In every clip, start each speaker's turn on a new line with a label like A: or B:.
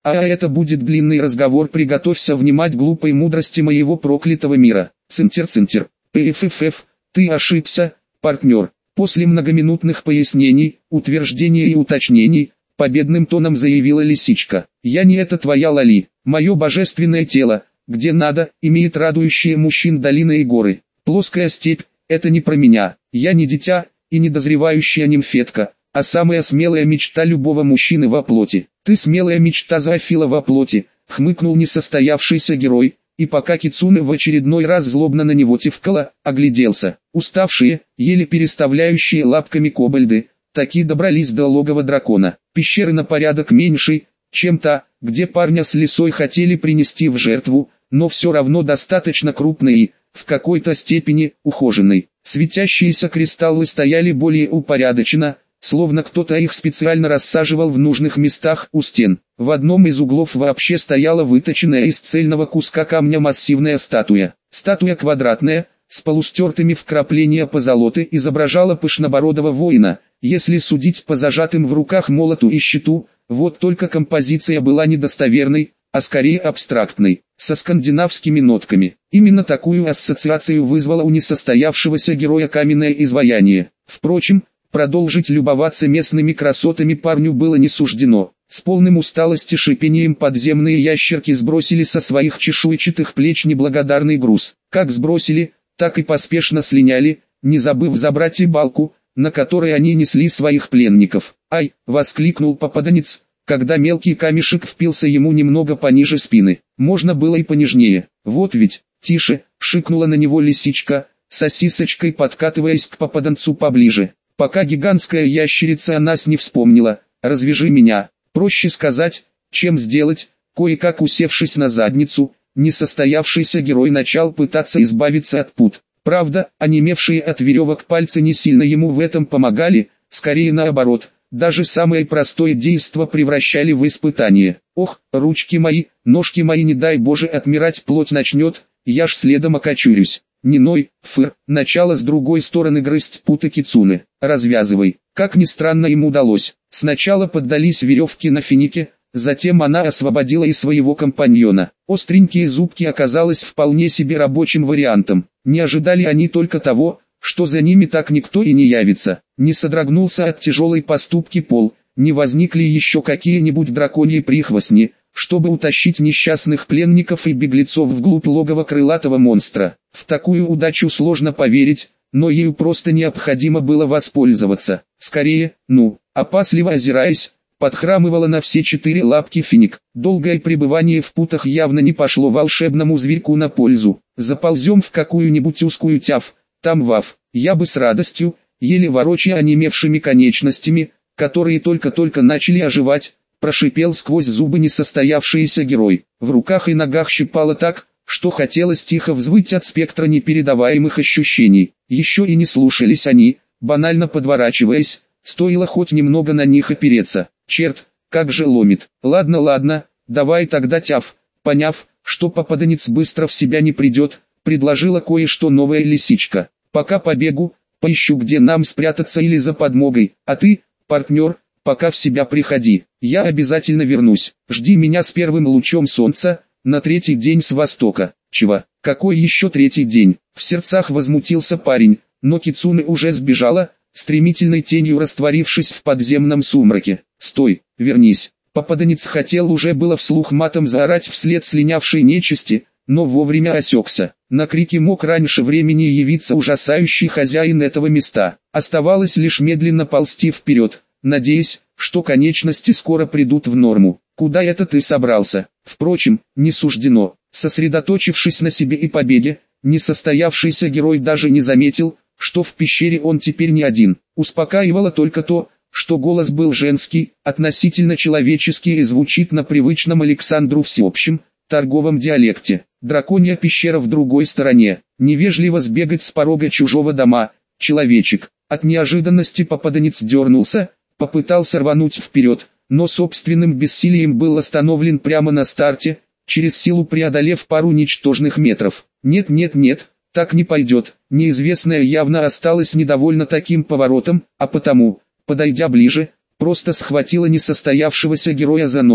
A: это будет длинный разговор, приготовься внимать глупой мудрости моего проклятого мира. Цинтер. ПФФ, ты ошибся, партнер. После многоминутных пояснений, утверждений и уточнений, победным тоном заявила лисичка. Я не это твоя Лали, мое божественное тело, где надо, имеет радующие мужчин долины и горы. Плоская степь, это не про меня, я не дитя и не дозревающая нимфетка, а самая смелая мечта любого мужчины во плоти. Ты смелая мечта зоофила во плоти, хмыкнул несостоявшийся герой, и пока Кицуне в очередной раз злобно на него тявкала, огляделся. Уставшие, еле переставляющие лапками кобальды, таки добрались до логова дракона. Пещеры на порядок меньше, чем та, где парня с лисой хотели принести в жертву, но все равно достаточно крупной и, в какой-то степени, ухоженной. Светящиеся кристаллы стояли более упорядоченно, словно кто-то их специально рассаживал в нужных местах у стен. В одном из углов вообще стояла выточенная из цельного куска камня массивная статуя. Статуя квадратная, с полустертыми вкрапления позолоты, изображала пышнобородого воина, если судить по зажатым в руках молоту и щиту, вот только композиция была недостоверной, а скорее абстрактной, со скандинавскими нотками. Именно такую ассоциацию вызвало у несостоявшегося героя каменное изваяние. Впрочем, продолжить любоваться местными красотами парню было не суждено. С полным усталости шипением подземные ящерки сбросили со своих чешуйчатых плеч неблагодарный груз. Как сбросили, так и поспешно слиняли, не забыв забрать и балку, на которой они несли своих пленников. «Ай!» — воскликнул попаданец, когда мелкий камешек впился ему немного пониже спины. Можно было и понежнее. «Вот ведь, тише!» — шикнула на него лисичка, сосисочкой подкатываясь к попаданцу поближе. «Пока гигантская ящерица о нас не вспомнила, развяжи меня». Проще сказать, чем сделать. Кое-как усевшись на задницу, несостоявшийся герой начал пытаться избавиться от пут. Правда, онемевшие от веревок пальцы не сильно ему в этом помогали, скорее наоборот. Даже самое простое действо превращали в испытание. Ох, ручки мои, ножки мои, не дай Боже отмирать плоть начнет, я ж следом окочурюсь. Не ной, фыр, начало с другой стороны грызть путы Кицуне. Развязывай. Как ни странно им удалось. Сначала поддались веревки на финике, затем она освободила и своего компаньона. Остренькие зубки оказалось вполне себе рабочим вариантом. Не ожидали они только того, что за ними так никто и не явится. Не содрогнулся от тяжелой поступки пол, не возникли еще какие-нибудь драконьи прихвостни, чтобы утащить несчастных пленников и беглецов вглубь логова крылатого монстра. В такую удачу сложно поверить, но ею просто необходимо было воспользоваться. Скорее, опасливо озираясь, подхрамывала на все четыре лапки финик. Долгое пребывание в путах явно не пошло волшебному зверьку на пользу. Заползем в какую-нибудь узкую тяв, там ваф. Я бы с радостью, еле ворочая онемевшими конечностями, которые только-только начали оживать, прошипел сквозь зубы несостоявшийся герой. В руках и ногах щипало так, что хотелось тихо взвыть от спектра непередаваемых ощущений. Еще и не слушались они, банально подворачиваясь, стоило хоть немного на них опереться. Черт, как же ломит. Ладно, давай тогда тяв. Поняв, что попаданец быстро в себя не придет, предложила кое-что новая лисичка. Пока побегу, поищу, где нам спрятаться или за подмогой, а ты, партнер, пока в себя приходи. Я обязательно вернусь. Жди меня с первым лучом солнца, на третий день с востока. Чего? Какой еще третий день? В сердцах возмутился парень, но Кицуне уже сбежала, стремительной тенью растворившись в подземном сумраке. Стой, вернись. Попаданец хотел уже было вслух матом заорать вслед слинявшей нечисти, но вовремя осекся. На крики мог раньше времени явиться ужасающий хозяин этого места. Оставалось лишь медленно ползти вперед, надеясь, что конечности скоро придут в норму. Куда это ты собрался? Впрочем, не суждено. Сосредоточившись на себе и победе, несостоявшийся герой даже не заметил, что в пещере он теперь не один. Успокаивало только то, что голос был женский, относительно человеческий и звучит на привычном Александру всеобщем, торговом диалекте. Драконья пещера в другой стороне. Невежливо сбегать с порога чужого дома, человечек. От неожиданности попаданец дернулся, попытался рвануть вперед, но собственным бессилием был остановлен прямо на старте, через силу преодолев пару ничтожных метров. Нет, так не пойдет. Неизвестная явно осталась недовольна таким поворотом, а потому, подойдя ближе, просто схватила несостоявшегося героя за ногу.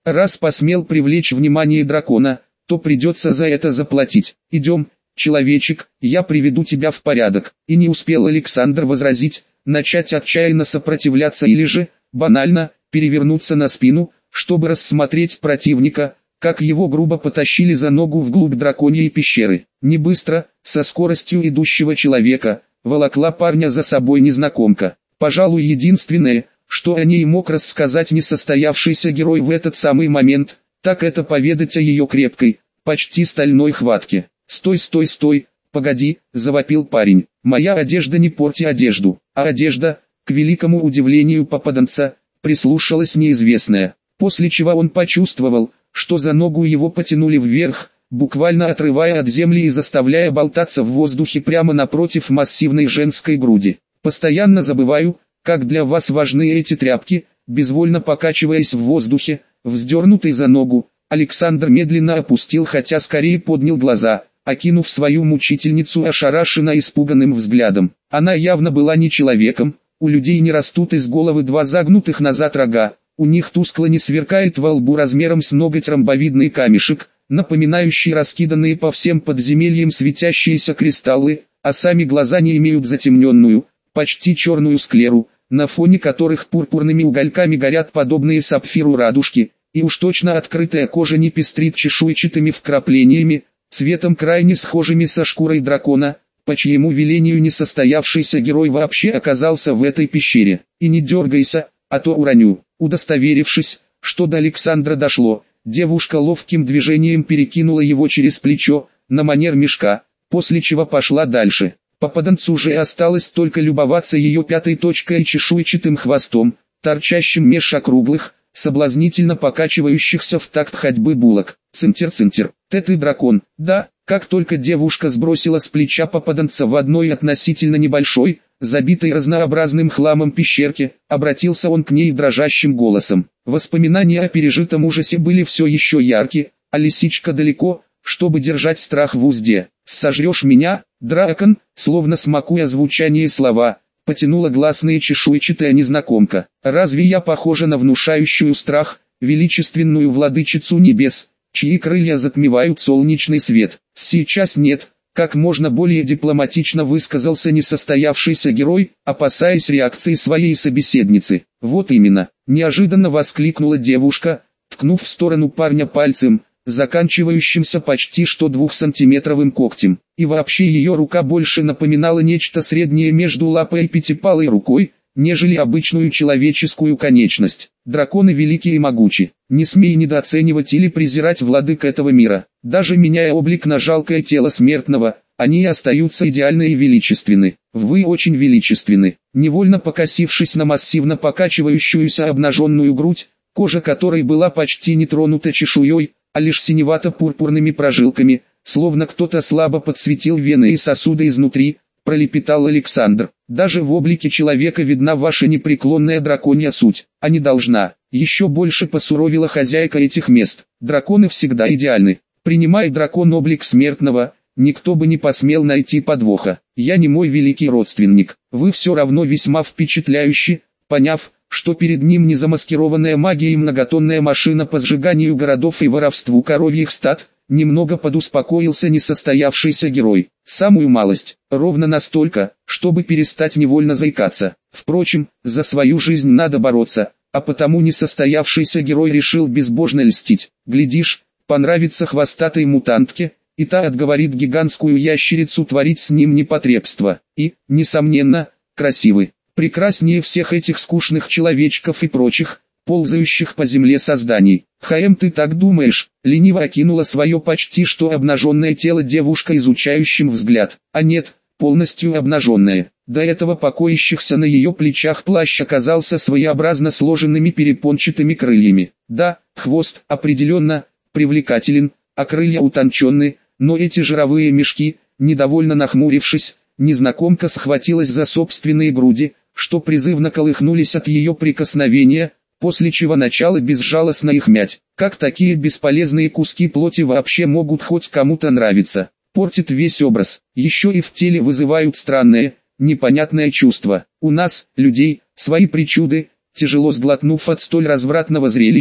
A: Раз посмел привлечь внимание дракона, то придется за это заплатить. Идем, человечек, я приведу тебя в порядок. И не успел Александр возразить, начать отчаянно сопротивляться или же, банально, перевернуться на спину, чтобы рассмотреть противника, как его грубо потащили за ногу вглубь драконьей пещеры. Не быстро, со скоростью идущего человека, волокла парня за собой незнакомка. Пожалуй, единственное, что о ней мог рассказать несостоявшийся герой в этот самый момент, так это поведать о ее крепкой, почти стальной хватке. «Стой, стой, стой, погоди», — завопил парень, — «моя одежда, не порти одежду». А одежда, к великому удивлению попаданца, прислушалась неизвестная, после чего он почувствовал, что за ногу его потянули вверх, буквально отрывая от земли и заставляя болтаться в воздухе прямо напротив массивной женской груди. «Постоянно забываю, как для вас важны эти тряпки», безвольно покачиваясь в воздухе, вздернутый за ногу, Александр медленно опустил, хотя скорее поднял глаза, окинув свою мучительницу ошарашенно испуганным взглядом. Она явно была не человеком, у людей не растут из головы два загнутых назад рога, у них тускло не сверкает во лбу размером с ноготь ромбовидный камешек, напоминающий раскиданные по всем подземельям светящиеся кристаллы, а сами глаза не имеют затемненную, почти черную склеру, на фоне которых пурпурными угольками горят подобные сапфиру радужки, и уж точно открытая кожа не пестрит чешуйчатыми вкраплениями, цветом крайне схожими со шкурой дракона, по чьему велению несостоявшийся герой вообще оказался в этой пещере. «И не дергайся, а то уроню». Удостоверившись, что до Александра дошло, девушка ловким движением перекинула его через плечо, на манер мешка, после чего пошла дальше. Попаданцу же осталось только любоваться ее пятой точкой и чешуйчатым хвостом, торчащим меж округлых, соблазнительно покачивающихся в такт ходьбы булок. «Цинтер-цинтер, ты дракон?» «Да». Как только девушка сбросила с плеча попаданца в одной относительно небольшой, забитой разнообразным хламом пещерке, обратился он к ней дрожащим голосом. Воспоминания о пережитом ужасе были все еще ярки, а лисичка далеко, чтобы держать страх в узде. «Сожрешь меня, дракон?» Словно смакуя звучание слова, потянула гласные чешуйчатая незнакомка. «Разве я похожа на внушающую страх, величественную владычицу небес, чьи крылья затмевают солнечный свет?» «Сейчас нет», как можно более дипломатично высказался несостоявшийся герой, опасаясь реакции своей собеседницы. «Вот именно», неожиданно воскликнула девушка, ткнув в сторону парня пальцем, заканчивающимся почти что 2-сантиметровым когтем. И вообще ее рука больше напоминала нечто среднее между лапой и пятипалой рукой, нежели обычную человеческую конечность. Драконы велики и могучи. Не смей недооценивать или презирать владык этого мира. Даже меняя облик на жалкое тело смертного, они остаются идеальны и величественны. Вы очень величественны. Невольно покосившись на массивно покачивающуюся обнаженную грудь, кожа которой была почти не тронута чешуей, а лишь синевато-пурпурными прожилками, словно кто-то слабо подсветил вены и сосуды изнутри, пролепетал Александр. «Даже в облике человека видна ваша непреклонная драконья суть, а не должна». Еще больше посуровила хозяйка этих мест. «Драконы всегда идеальны. Принимая дракон облик смертного, никто бы не посмел найти подвоха. Я не мой великий родственник. Вы все равно весьма впечатляющий», поняв, что перед ним не замаскированная магия и многотонная машина по сжиганию городов и воровству коровьих стад, немного подуспокоился несостоявшийся герой. Самую малость, ровно настолько, чтобы перестать невольно заикаться. Впрочем, за свою жизнь надо бороться, а потому несостоявшийся герой решил безбожно льстить. Глядишь, понравится хвостатой мутантке, и та отговорит гигантскую ящерицу творить с ним непотребство. И, несомненно, красивый. Прекраснее всех этих скучных человечков и прочих, ползающих по земле созданий. «Ты так думаешь?» — лениво окинула свое почти что обнаженное тело девушка изучающим взгляд. А нет, полностью обнаженная. До этого покоящихся на ее плечах плащ оказался своеобразно сложенными перепончатыми крыльями. Да, хвост определенно привлекателен, а крылья утонченны, но эти жировые мешки, недовольно нахмурившись, незнакомка схватилась за собственные груди, что призывно колыхнулись от ее прикосновения, после чего начала безжалостно их мять. Как такие бесполезные куски плоти вообще могут хоть кому-то нравиться? Портит весь образ, еще и в теле вызывают странное, непонятное чувство. У нас, людей, свои причуды. Тяжело сглотнув от столь развратного зрелища,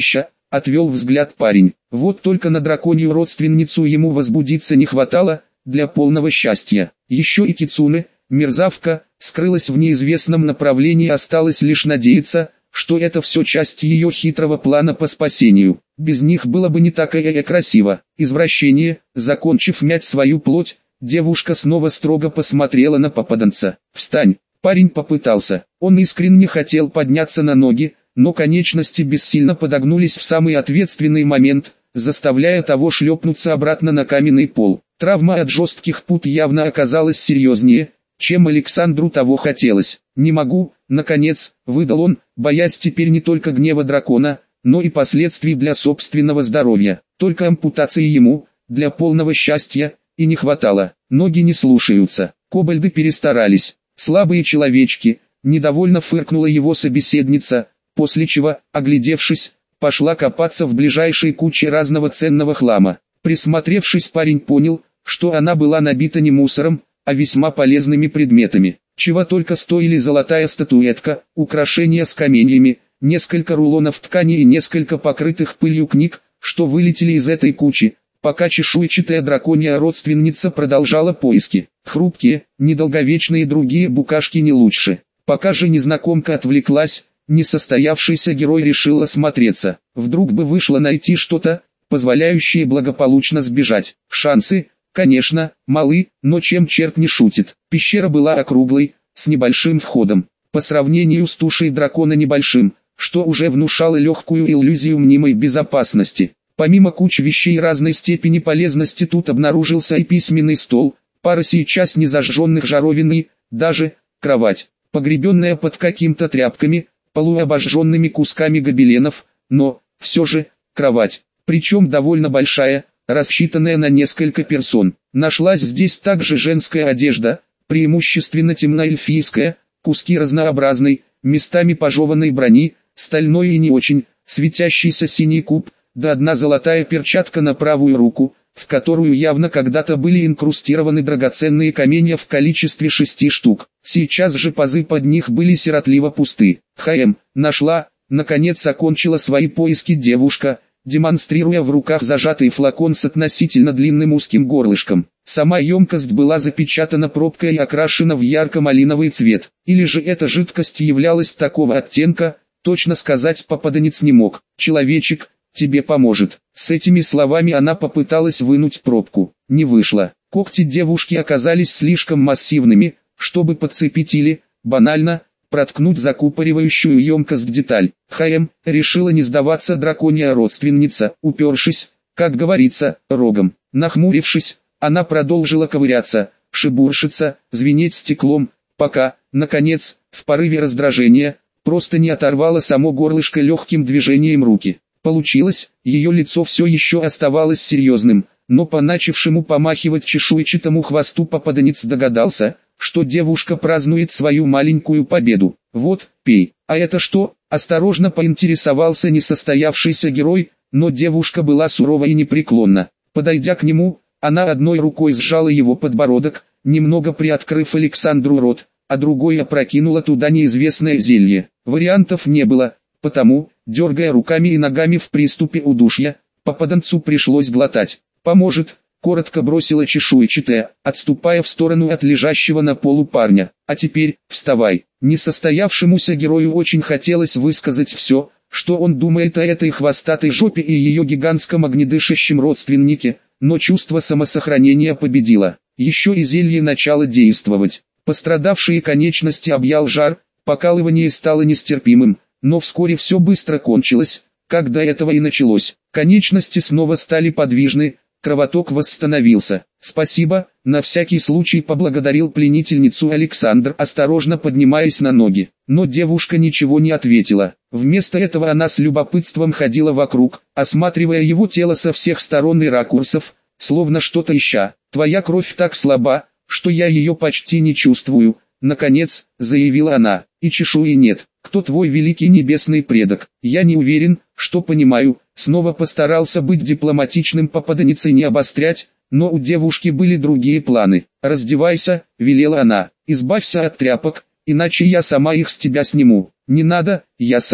A: отвел взгляд парень. Вот только на драконью родственницу ему возбудиться не хватало, для полного счастья. Еще и Кицуне, мерзавка, скрылась в неизвестном направлении, осталось лишь надеяться, что это все часть ее хитрого плана по спасению. Без них было бы не такая красиво. Извращение, закончив мять свою плоть, девушка снова строго посмотрела на попаданца. «Встань!» Парень попытался. Он искренне хотел подняться на ноги, но конечности бессильно подогнулись в самый ответственный момент, заставляя того шлепнуться обратно на каменный пол. Травма от жестких пут явно оказалась серьезнее, чем Александру того хотелось. «Не могу», наконец, выдал он, боясь теперь не только гнева дракона, но и последствий для собственного здоровья. Только ампутации ему, для полного счастья, и не хватало. Ноги не слушаются. Кобальды перестарались. Слабые человечки, недовольно фыркнула его собеседница, после чего, оглядевшись, пошла копаться в ближайшей куче разного ценного хлама. Присмотревшись, парень понял, что она была набита не мусором, а весьма полезными предметами. Чего только стоили золотая статуэтка, украшения с каменьями, несколько рулонов ткани и несколько покрытых пылью книг, что вылетели из этой кучи, пока чешуйчатая драконья родственница продолжала поиски. Хрупкие, недолговечные другие букашки не лучше. Пока же незнакомка отвлеклась, несостоявшийся герой решил осмотреться. Вдруг бы вышло найти что-то, позволяющее благополучно сбежать. Шансы, конечно, малы, но чем черт не шутит. Пещера была округлой, с небольшим входом. По сравнению с тушей дракона небольшим, что уже внушало легкую иллюзию мнимой безопасности. Помимо кучи вещей разной степени полезности тут обнаружился и письменный стол, пара сейчас незажженных жаровин и, даже, кровать, погребенная под каким-то тряпками, полуобожженными кусками гобеленов, но, все же, кровать, причем довольно большая, рассчитанная на несколько персон. Нашлась здесь также женская одежда, преимущественно темноэльфийская, куски разнообразной, местами пожеванной брони, стальной и не очень, светящийся синий куб, да одна золотая перчатка на правую руку, в которую явно когда-то были инкрустированы драгоценные каменья в количестве 6 штук. Сейчас же пазы под них были сиротливо пусты. Нашла, наконец окончила свои поиски девушка, демонстрируя в руках зажатый флакон с относительно длинным узким горлышком. Сама емкость была запечатана пробкой и окрашена в ярко-малиновый цвет. Или же эта жидкость являлась такого оттенка, точно сказать попаданец не мог. «Человечек, тебе поможет». С этими словами она попыталась вынуть пробку. Не вышло. Когти девушки оказались слишком массивными, чтобы подцепить или, банально, проткнуть закупоривающую емкость деталь. Решила не сдаваться драконья родственница, упершись, как говорится, рогом. Нахмурившись, она продолжила ковыряться, шебуршиться, звенеть стеклом, пока, наконец, в порыве раздражения, просто не оторвала само горлышко легким движением руки. Получилось, ее лицо все еще оставалось серьезным, но по начавшему помахивать чешуйчатому хвосту попаданец догадался, что девушка празднует свою маленькую победу. «Вот, пей». «А это что?» – осторожно поинтересовался несостоявшийся герой, но девушка была сурова и непреклонна. Подойдя к нему, она одной рукой сжала его подбородок, немного приоткрыв Александру рот, а другой опрокинула туда неизвестное зелье. Вариантов не было, потому, дергая руками и ногами в приступе удушья, попаданцу пришлось глотать. «Поможет», — коротко бросила чешуйчатая, отступая в сторону от лежащего на полу парня. «А теперь, вставай». Несостоявшемуся герою очень хотелось высказать все, что он думает о этой хвостатой жопе и ее гигантском огнедышащем родственнике, но чувство самосохранения победило. Еще и зелье начало действовать. Пострадавшие конечности объял жар, покалывание стало нестерпимым, но вскоре все быстро кончилось, как до этого и началось. Конечности снова стали подвижны, кровоток восстановился. «Спасибо», — на всякий случай поблагодарил пленительницу Александр, осторожно поднимаясь на ноги. Но девушка ничего не ответила. Вместо этого она с любопытством ходила вокруг, осматривая его тело со всех сторон и ракурсов, словно что-то ища. «Твоя кровь так слаба, что я ее почти не чувствую», — наконец, заявила она. «И чешуи нет. Кто твой великий небесный предок? Я не уверен, что понимаю». Снова постарался быть дипломатичным, попаданец и не обострять, но у девушки были другие планы. «Раздевайся», — велела она, — «избавься от тряпок, иначе я сама их с тебя сниму». «Не надо, я сам».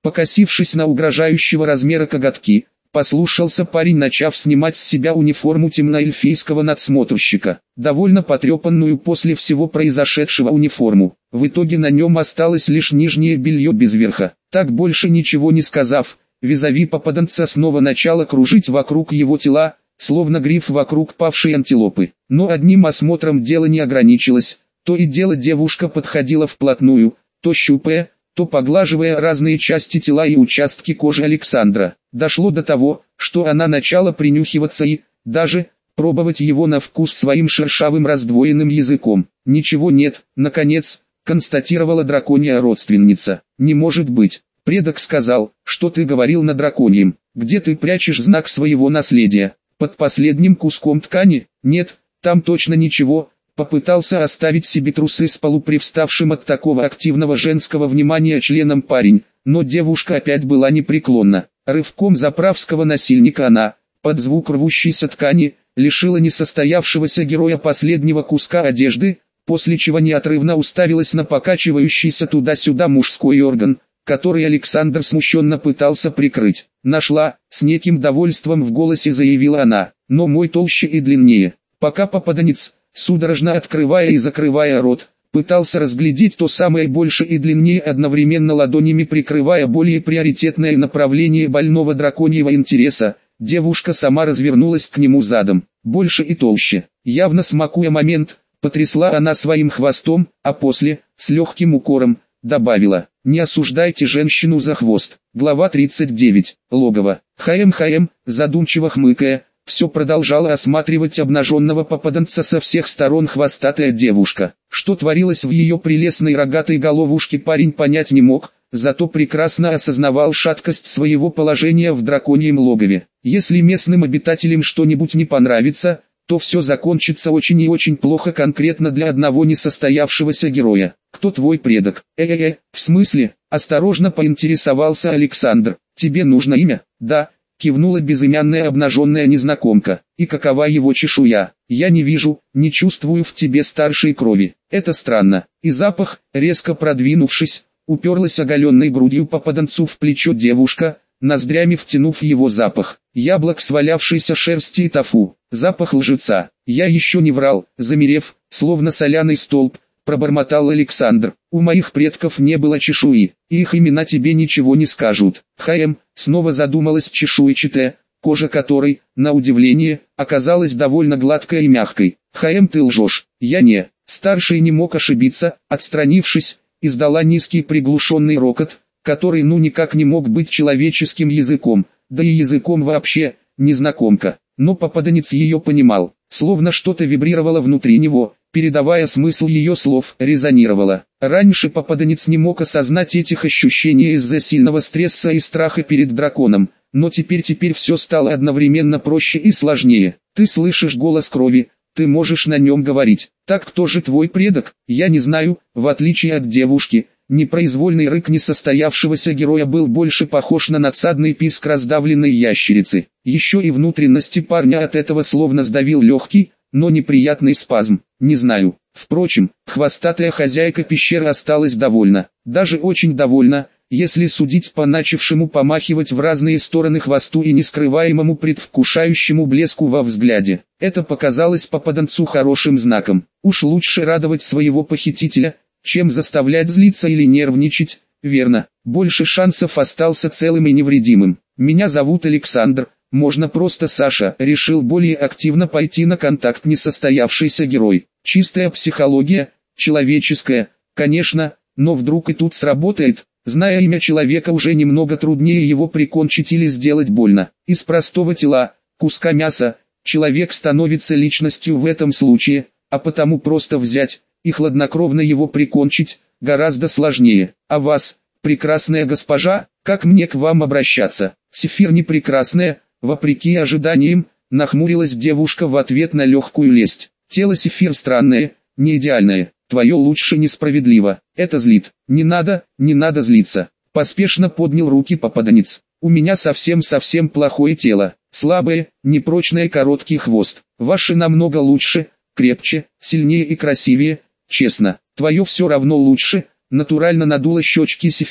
A: Покосившись на угрожающего размера коготки, послушался парень, начав снимать с себя униформу темноэльфийского надсмотрщика, довольно потрепанную после всего произошедшего униформу. В итоге на нем осталось лишь нижнее белье без верха. Так больше ничего не сказав, визави попаданца снова начало кружить вокруг его тела, словно гриф вокруг павшей антилопы. Но одним осмотром дело не ограничилось, то и дело девушка подходила вплотную, то щупая, то поглаживая разные части тела и участки кожи Александра. Дошло до того, что она начала принюхиваться и, даже, пробовать его на вкус своим шершавым раздвоенным языком. «Ничего нет», наконец, констатировала драконья родственница. «Не может быть. Предок сказал, что ты говорил на драконьем. Где ты прячешь знак своего наследия? Под последним куском ткани? Нет, там точно ничего». Попытался оставить себе трусы с полупривставшим от такого активного женского внимания членом парень, но девушка опять была непреклонна. Рывком заправского насильника она, под звук рвущейся ткани, лишила несостоявшегося героя последнего куска одежды, после чего неотрывно уставилась на покачивающийся туда-сюда мужской орган, который Александр смущенно пытался прикрыть. «Нашла», с неким довольством в голосе заявила она, «но мой толще и длиннее». Пока попаданец, судорожно открывая и закрывая рот, пытался разглядеть то самое больше и длиннее, одновременно ладонями прикрывая более приоритетное направление больного драконьего интереса, девушка сама развернулась к нему задом, больше и толще. Явно смакуя момент, потрясла она своим хвостом, а после, с легким укором, добавила: «Не осуждайте женщину за хвост». Глава 39. Логово. ХМ, задумчиво хмыкая, все продолжала осматривать обнаженного попаданца со всех сторон хвостатая девушка. Что творилось в ее прелестной рогатой головушке, парень понять не мог, зато прекрасно осознавал шаткость своего положения в драконьем логове. Если местным обитателям что-нибудь не понравится, то все закончится очень и очень плохо конкретно для одного несостоявшегося героя. «Кто твой предок?» В смысле?» – осторожно поинтересовался Александр. «Тебе нужно имя?» «Да», кивнула безымянная обнаженная незнакомка. «И какова его чешуя?» «Я не вижу, не чувствую в тебе старшей крови. Это странно». И запах, резко продвинувшись, уперлась оголенной грудью попаданцу в плечо девушка, ноздрями втянув его запах. Яблок свалявшейся шерсти и тофу. Запах лжеца. «Я еще не врал», замерев, словно соляный столб, пробормотал Александр. «У моих предков не было чешуи, и их имена тебе ничего не скажут». Снова задумалась чешуйчатая, кожа которой, на удивление, оказалась довольно гладкой и мягкой. «Ты лжешь». «Я не». Старший не мог ошибиться, отстранившись, издала низкий приглушенный рокот, который никак не мог быть человеческим языком, да и языком вообще, незнакомка. Но попаданец ее понимал, словно что-то вибрировало внутри него, передавая смысл ее слов, резонировало. Раньше попаданец не мог осознать этих ощущений из-за сильного стресса и страха перед драконом, но теперь все стало одновременно проще и сложнее. «Ты слышишь голос крови, ты можешь на нем говорить. Так кто же твой предок?» «Я не знаю», в отличие от девушки. Непроизвольный рык несостоявшегося героя был больше похож на надсадный писк раздавленной ящерицы. Еще и внутренности парня от этого словно сдавил легкий, но неприятный спазм. «Не знаю». Впрочем, хвостатая хозяйка пещеры осталась довольна. Даже очень довольна, если судить по начавшему помахивать в разные стороны хвосту и нескрываемому предвкушающему блеску во взгляде. Это показалось попаданцу хорошим знаком. Уж лучше радовать своего похитителя, чем заставлять злиться или нервничать, верно, больше шансов остался целым и невредимым. «Меня зовут Александр, можно просто Саша», решил более активно пойти на контакт несостоявшийся герой. Чистая психология, человеческая, конечно, но вдруг и тут сработает. Зная имя человека, уже немного труднее его прикончить или сделать больно. Из простого тела, куска мяса, человек становится личностью в этом случае, а потому просто взять и хладнокровно его прикончить гораздо сложнее. «А вас, прекрасная госпожа, как мне к вам обращаться?» «Сефир не прекрасная», вопреки ожиданиям, нахмурилась девушка в ответ на легкую лесть. «Тело Сефир странное, не идеальное, твое лучше несправедливо, это злит». Не надо злиться», поспешно поднял руки попаданец. «У меня совсем плохое тело, слабое, непрочное, короткий хвост. Ваше намного лучше, крепче, сильнее и красивее. Честно, твое все равно лучше», натурально надула щечки Сефир,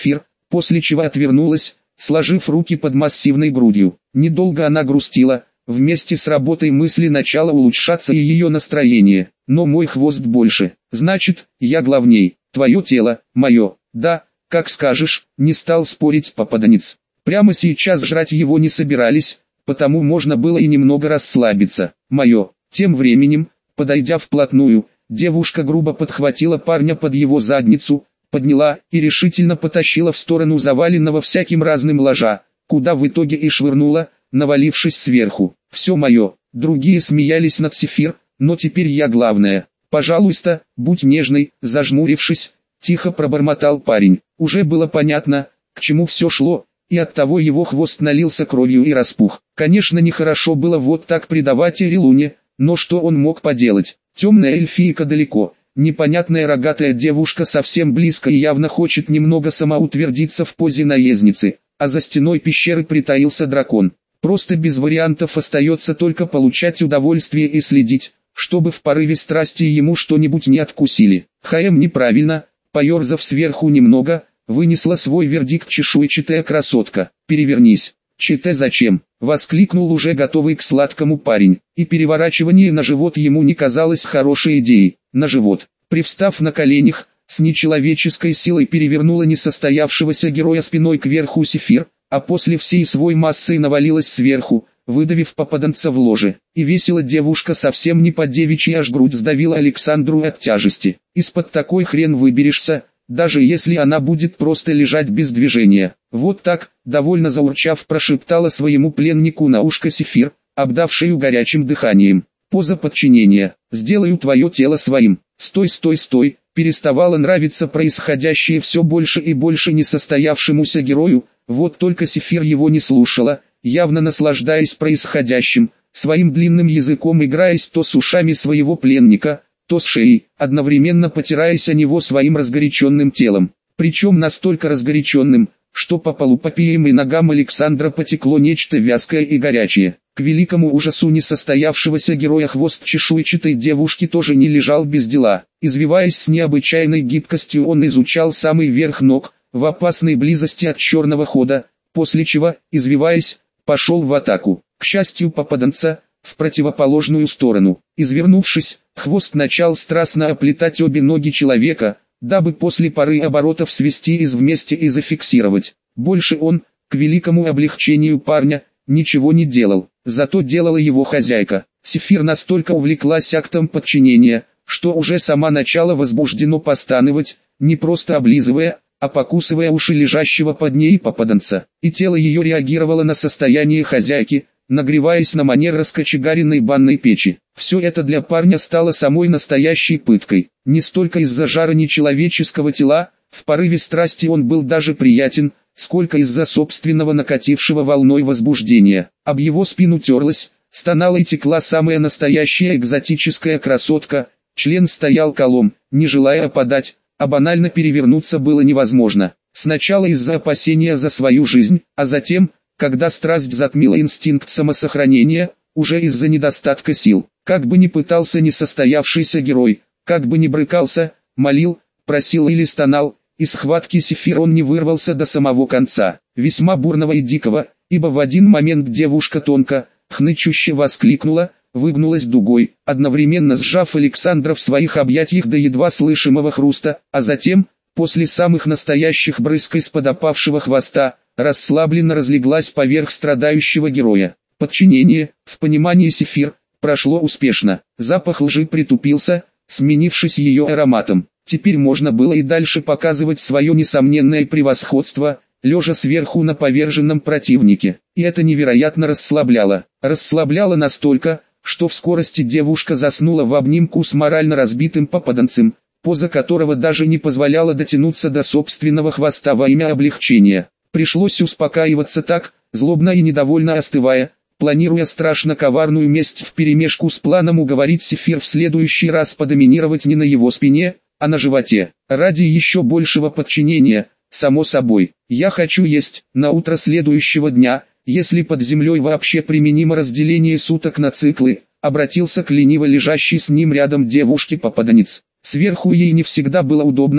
A: после чего отвернулась, сложив руки под массивной грудью. Недолго она грустила, вместе с работой мысли начало улучшаться и ее настроение. Но мой хвост больше, значит, я главней, твое тело, мое, да, как скажешь, не стал спорить попаданец. Прямо сейчас жрать его не собирались, потому можно было и немного расслабиться. Мое. Тем временем, подойдя вплотную, девушка грубо подхватила парня под его задницу, подняла и решительно потащила в сторону заваленного всяким разным ложа, куда в итоге и швырнула, навалившись сверху. Все мое. Другие смеялись над Сефир, но теперь я главная. Пожалуйста, будь нежной, зажмурившись, тихо пробормотал парень. Уже было понятно, к чему все шло, и оттого его хвост налился кровью и распух. Конечно, нехорошо было вот так предавать Ирилуне, но что он мог поделать? Темная эльфийка далеко, непонятная рогатая девушка совсем близко и явно хочет немного самоутвердиться в позе наездницы, а за стеной пещеры притаился дракон. Просто без вариантов остается только получать удовольствие и следить, чтобы в порыве страсти ему что-нибудь не откусили. Неправильно, поерзав сверху немного, вынесла свой вердикт чешуйчатая красотка. «Перевернись». «Чите зачем?» — воскликнул уже готовый к сладкому парень, и переворачивание на живот ему не казалось хорошей идеей. На живот, привстав на коленях, с нечеловеческой силой перевернула несостоявшегося героя спиной кверху Сефир, а после всей свой массой навалилась сверху, выдавив попаданца в ложе. И весело девушка совсем не по-девичьи аж грудь сдавила Александру от тяжести. Из-под такой хрен выберешься, даже если она будет просто лежать без движения. Вот так, довольно заурчав, прошептала своему пленнику на ушко Сефир, обдавшую горячим дыханием. Поза подчинения. «Сделаю твое тело своим». «Стой, стой, стой», переставало нравиться происходящее все больше и больше несостоявшемуся герою, вот только Сефир его не слушала, явно наслаждаясь происходящим, своим длинным языком играясь то с ушами своего пленника, то с шеей, одновременно потираясь о него своим разгоряченным телом. Причем настолько разгоряченным, что по полу попеям и ногам Александра потекло нечто вязкое и горячее. К великому ужасу несостоявшегося героя хвост чешуйчатой девушки тоже не лежал без дела. Извиваясь с необычайной гибкостью, он изучал самый верх ног, в опасной близости от черного хода, после чего, извиваясь, пошел в атаку. К счастью попаданца, в противоположную сторону. Извернувшись, хвост начал страстно оплетать обе ноги человека, дабы после пары оборотов свести из вместе и зафиксировать. Больше он, к великому облегчению парня, ничего не делал, зато делала его хозяйка. Сефир настолько увлеклась актом подчинения, что уже сама начала возбужденно постановать, не просто облизывая, а покусывая уши лежащего под ней попаданца. И тело ее реагировало на состояние хозяйки, нагреваясь на манер раскочегаренной банной печи. Все это для парня стало самой настоящей пыткой. Не столько из-за жара нечеловеческого тела, в порыве страсти он был даже приятен, сколько из-за собственного накатившего волной возбуждения. Об его спину терлась, стонала и текла самая настоящая экзотическая красотка, член стоял колом, не желая опадать, а банально перевернуться было невозможно. Сначала из-за опасения за свою жизнь, а затем, когда страсть затмила инстинкт самосохранения, уже из-за недостатка сил. Как бы ни пытался несостоявшийся герой, как бы ни брыкался, молил, просил или стонал, из схватки Сефир он не вырвался до самого конца. Весьма бурного и дикого, ибо в один момент девушка тонко, хнычуще воскликнула, выгнулась дугой, одновременно сжав Александра в своих объятиях до едва слышимого хруста, а затем, после самых настоящих брызг из-под опавшего хвоста, расслабленно разлеглась поверх страдающего героя. Подчинение, в понимании Сефир, прошло успешно. Запах лжи притупился, сменившись ее ароматом. Теперь можно было и дальше показывать свое несомненное превосходство, лежа сверху на поверженном противнике. И это невероятно расслабляло. Расслабляло настолько, что в скорости девушка заснула в обнимку с морально разбитым попаданцем, поза которого даже не позволяла дотянуться до собственного хвоста во имя облегчения. Пришлось успокаиваться так, злобно и недовольно остывая, планируя страшно коварную месть вперемешку с планом уговорить Сефир в следующий раз подоминировать не на его спине, а на животе. Ради еще большего подчинения, само собой. «Я хочу есть» на утро следующего дня, если под землей вообще применимо разделение суток на циклы, обратился к лениво лежащей с ним рядом девушке попаданец. Сверху ей не всегда было удобно,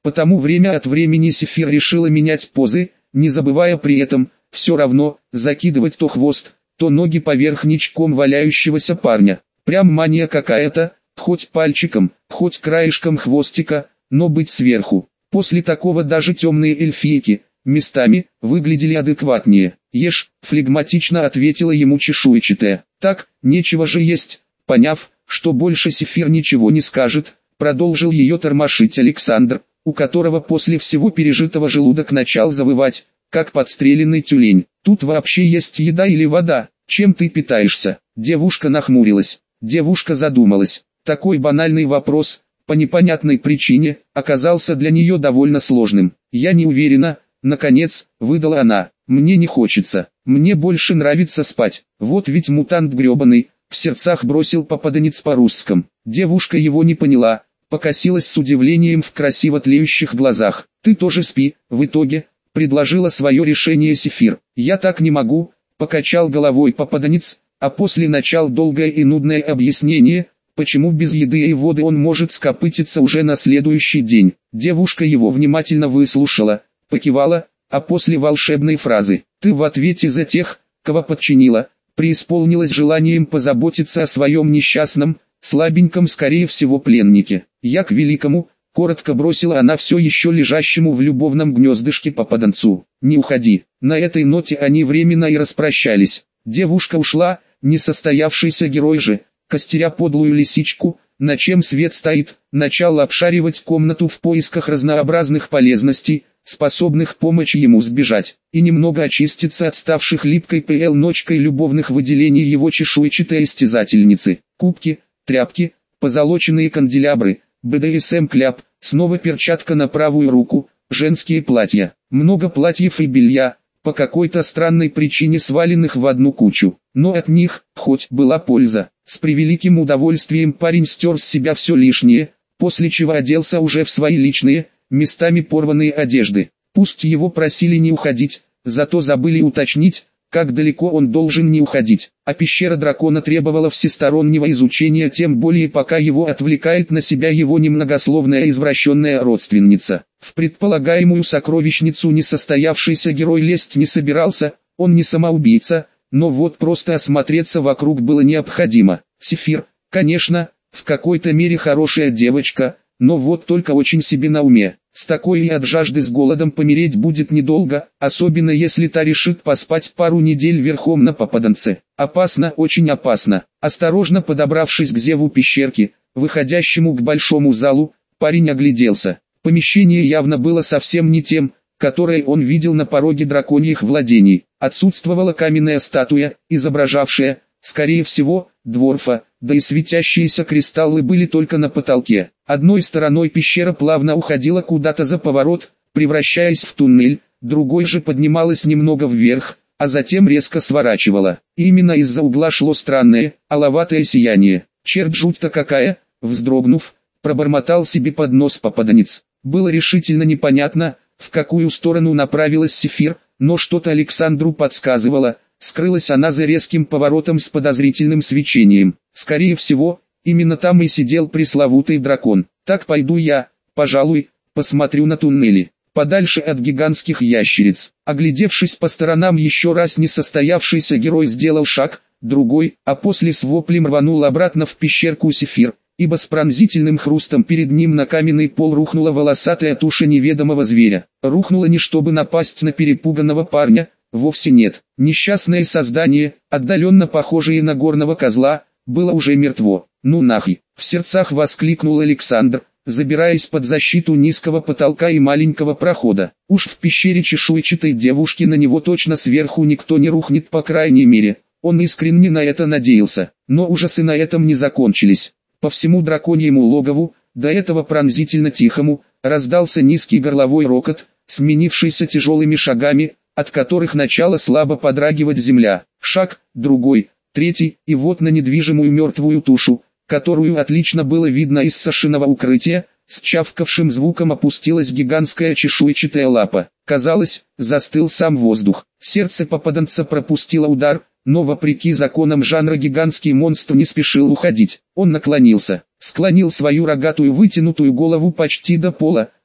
A: Потому время от времени Сефир решила менять позы, не забывая при этом, все равно, закидывать то хвост, то ноги поверх ничком валяющегося парня. Прям мания какая-то, хоть пальчиком, хоть краешком хвостика, но быть сверху. После такого даже темные эльфийки, местами, выглядели адекватнее. «Ешь», флегматично ответила ему чешуйчатая. «Так, нечего же есть». Поняв, что больше Сефир ничего не скажет, продолжил ее тормошить Александр, у которого после всего пережитого желудок начал завывать, как подстреленный тюлень. «Тут вообще есть еда или вода? Чем ты питаешься?» Девушка нахмурилась. Девушка задумалась. Такой банальный вопрос, по непонятной причине, оказался для нее довольно сложным. «Я не уверена», наконец, выдала она. «Мне не хочется. Мне больше нравится спать. Вот ведь мутант гребаный», в сердцах бросил попаданец по-русскому. Девушка его не поняла, покосилась с удивлением в красиво тлеющих глазах. «Ты тоже спи», в итоге, предложила свое решение Сефир. «Я так не могу», покачал головой попаданец, а после начал долгое и нудное объяснение, почему без еды и воды он может скопытиться уже на следующий день. Девушка его внимательно выслушала, покивала, а после волшебной фразы «Ты в ответе за тех, кого подчинила», преисполнилась желанием позаботиться о своем несчастном, слабеньком скорее всего пленнике. «Я к великому», коротко бросила она все еще лежащему в любовном гнездышке попаданцу. «Не уходи». На этой ноте они временно и распрощались. Девушка ушла, несостоявшийся герой же, костеря подлую лисичку, на чем свет стоит, начал обшаривать комнату в поисках разнообразных полезностей, способных помочь ему сбежать, и немного очиститься от ставших липкой ночкой любовных выделений его чешуйчатой истязательницы. Кубки, тряпки, позолоченные канделябры, БДСМ-кляп, снова перчатка на правую руку, женские платья, много платьев и белья, по какой-то странной причине сваленных в одну кучу, но от них, хоть была польза. С превеликим удовольствием парень стер с себя все лишнее, после чего оделся уже в свои личные, местами порванные одежды. Пусть его просили не уходить, зато забыли уточнить, как далеко он должен не уходить. А пещера дракона требовала всестороннего изучения, тем более пока его отвлекает на себя его немногословная извращенная родственница. В предполагаемую сокровищницу несостоявшийся герой лезть не собирался, он не самоубийца, но вот просто осмотреться вокруг было необходимо. Сефир, конечно, в какой-то мере хорошая девочка, но вот только очень себе на уме. С такой и от жажды с голодом помереть будет недолго, особенно если та решит поспать пару недель верхом на попаданце. Опасно, очень опасно. Осторожно подобравшись к зеву пещерки, выходящему к большому залу, парень огляделся. Помещение явно было совсем не тем, которое он видел на пороге драконьих владений. Отсутствовала каменная статуя, изображавшая, скорее всего, дворфа, да и светящиеся кристаллы были только на потолке. Одной стороной пещера плавно уходила куда-то за поворот, превращаясь в туннель, другой же поднималась немного вверх, а затем резко сворачивала. И именно из-за угла шло странное, аловатое сияние. «Черт, жуть-то какая!» вздрогнув, пробормотал себе под нос попаданец. Было решительно непонятно, в какую сторону направилась Сефир, но что-то Александру подсказывало, скрылась она за резким поворотом с подозрительным свечением. Скорее всего, именно там и сидел пресловутый дракон. «Так пойду я, пожалуй, посмотрю на туннели, подальше от гигантских ящериц». Оглядевшись по сторонам еще раз, несостоявшийся герой сделал шаг, другой, а после с воплем рванул обратно в пещерку Сефир, ибо с пронзительным хрустом перед ним на каменный пол рухнула волосатая туша неведомого зверя. Рухнула не чтобы напасть на перепуганного парня, вовсе нет. Несчастное создание, отдаленно похожее на горного козла, было уже мертво. «Ну нахуй!» — в сердцах воскликнул Александр, забираясь под защиту низкого потолка и маленького прохода. Уж в пещере чешуйчатой девушки на него точно сверху никто не рухнет, по крайней мере. Он искренне на это надеялся. Но ужасы на этом не закончились. По всему драконьему логову, до этого пронзительно тихому, раздался низкий горловой рокот, сменившийся тяжелыми шагами, от которых начала слабо подрагивать земля. Шаг, другой, третий, и вот на недвижимую мертвую тушу, которую отлично было видно из Сашиного укрытия, с чавкавшим звуком опустилась гигантская чешуйчатая лапа. Казалось, застыл сам воздух. Сердце попаданца пропустило удар, но вопреки законам жанра гигантский монстр не спешил уходить. Он наклонился, склонил свою рогатую вытянутую голову почти до пола,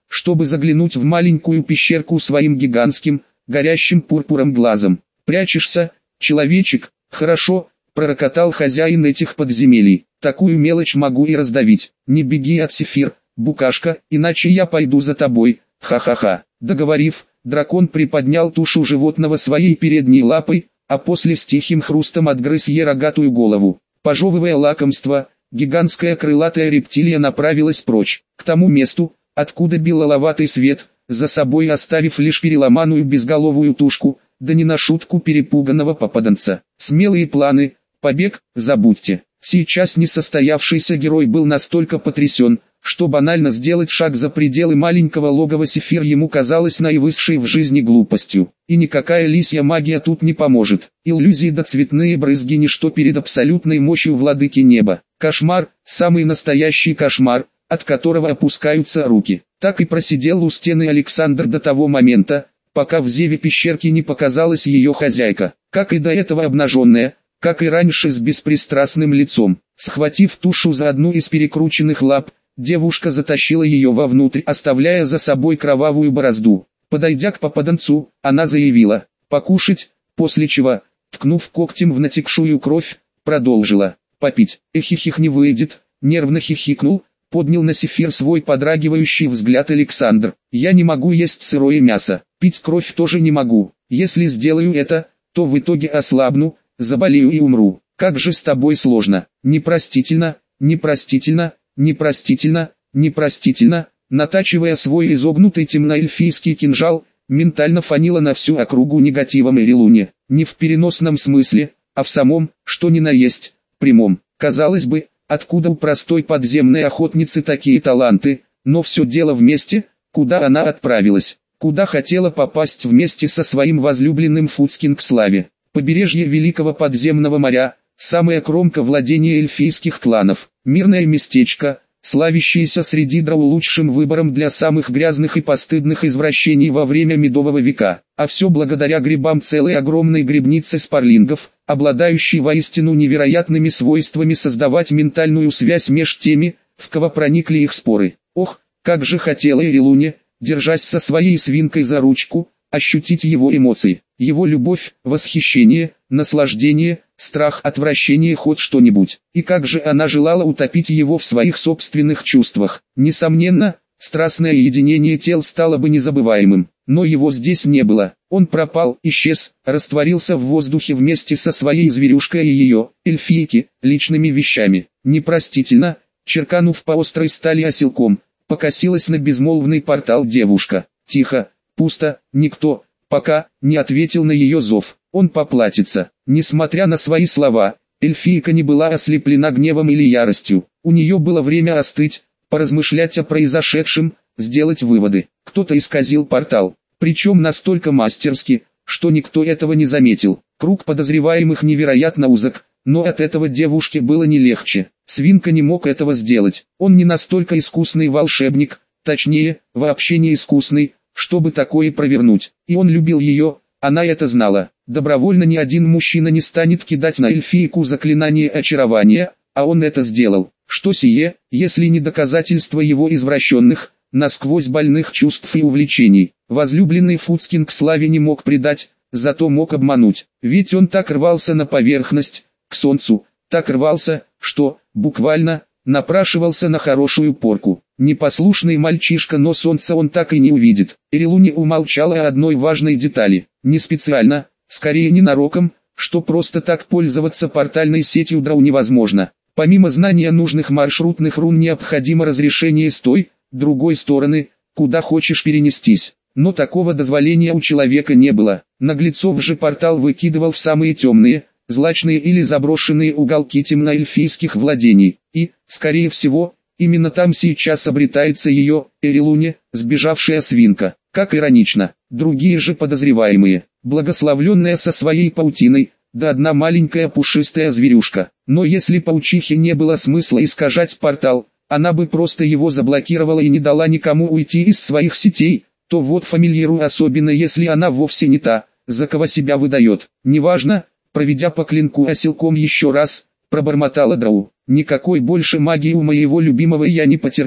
A: чтобы заглянуть в маленькую пещерку своим гигантским, горящим пурпуром глазом. «Прячешься, человечек? Хорошо», — пророкотал хозяин этих подземелий. «Такую мелочь могу и раздавить. Не беги от Сефир, букашка, иначе я пойду за тобой, ха-ха-ха». Договорив, дракон приподнял тушу животного своей передней лапой, а после с тихим хрустом отгрыз ей рогатую голову. Пожевывая лакомство, гигантская крылатая рептилия направилась прочь, к тому месту, откуда бил лиловатый свет, за собой оставив лишь переломанную безголовую тушку, да не на шутку перепуганного попаданца. Смелые планы, побег, забудьте. Сейчас несостоявшийся герой был настолько потрясен, что банально сделать шаг за пределы маленького логова Сефир ему казалось наивысшей в жизни глупостью. И никакая лисья магия тут не поможет. Иллюзии да цветные брызги ничто перед абсолютной мощью владыки неба. Кошмар, самый настоящий кошмар, от которого опускаются руки. Так и просидел у стены Александр до того момента, пока в зеве пещерки не показалась ее хозяйка, как и до этого обнаженная, как и раньше с беспристрастным лицом. Схватив тушу за одну из перекрученных лап, девушка затащила ее вовнутрь, оставляя за собой кровавую борозду. Подойдя к попаданцу, она заявила: «Покушать», после чего, ткнув когтем в натекшую кровь, продолжила: «Попить». «Эхихих не выйдет», нервно хихикнул, поднял на Сефир свой подрагивающий взгляд Александр. «Я не могу есть сырое мясо, пить кровь тоже не могу. Если сделаю это, то в итоге ослабну, заболею и умру. Как же с тобой сложно». «Непростительно, непростительно, непростительно, непростительно». Натачивая свой изогнутый темноэльфийский кинжал, ментально фанила на всю округу негативом Ирилуне. Не в переносном смысле, а в самом, что ни на есть, прямом. Казалось бы, откуда у простой подземной охотницы такие таланты, но все дело в месте, куда она отправилась, куда хотела попасть вместе со своим возлюбленным Фудскингславе. Побережье Великого Подземного моря, самая кромка владения эльфийских кланов, мирное местечко, славящееся среди дроу лучшим выбором для самых грязных и постыдных извращений во время Медового века, а все благодаря грибам целой огромной грибницы спарлингов, обладающей воистину невероятными свойствами создавать ментальную связь меж теми, в кого проникли их споры. Ох, как же хотела Ирилуне, держась со своей свинкой за ручку, ощутить его эмоции, его любовь, восхищение, наслаждение, страх, отвращение, хоть что-нибудь. И как же она желала утопить его в своих собственных чувствах. Несомненно, страстное единение тел стало бы незабываемым, но его здесь не было. Он пропал, исчез, растворился в воздухе вместе со своей зверюшкой и ее, эльфийки, личными вещами. Непростительно, черканув по острой стали оселком, покосилась на безмолвный портал девушка. Тихо, пусто, никто пока не ответил на ее зов. Он поплатится. Несмотря на свои слова, эльфийка не была ослеплена гневом или яростью. У нее было время остыть, поразмышлять о произошедшем, сделать выводы. Кто-то исказил портал, причем настолько мастерски, что никто этого не заметил. Круг подозреваемых невероятно узок, но от этого девушке было не легче. Свинка не мог этого сделать. Он не настолько искусный волшебник, точнее, вообще не искусный, чтобы такое провернуть. И он любил ее, она это знала. Добровольно ни один мужчина не станет кидать на эльфийку заклинание очарования, а он это сделал. Что сие, если не доказательство его извращенных, насквозь больных чувств и увлечений? Возлюбленный Фудскингславе не мог предать, зато мог обмануть. Ведь он так рвался на поверхность, к солнцу, так рвался, что, буквально, напрашивался на хорошую порку. Непослушный мальчишка, но солнца он так и не увидит. Ирилуне умолчала о одной важной детали. Не специально, скорее ненароком, что просто так пользоваться портальной сетью дроу невозможно. Помимо знания нужных маршрутных рун необходимо разрешение с той, другой стороны, куда хочешь перенестись. Но такого дозволения у человека не было. Наглецов же портал выкидывал в самые темные, злачные или заброшенные уголки темноэльфийских владений. И, скорее всего, именно там сейчас обретается ее, Ирилуне, сбежавшая свинка. Как иронично, другие же подозреваемые, благословленная со своей паутиной, да одна маленькая пушистая зверюшка. Но если паучихе не было смысла искажать портал, она бы просто его заблокировала и не дала никому уйти из своих сетей, то вот фамильяру, особенно если она вовсе не та, за кого себя выдает. Неважно, проведя по клинку оселком еще раз, пробормотала дроу. Никакой больше магии у моего любимого я не потерплю.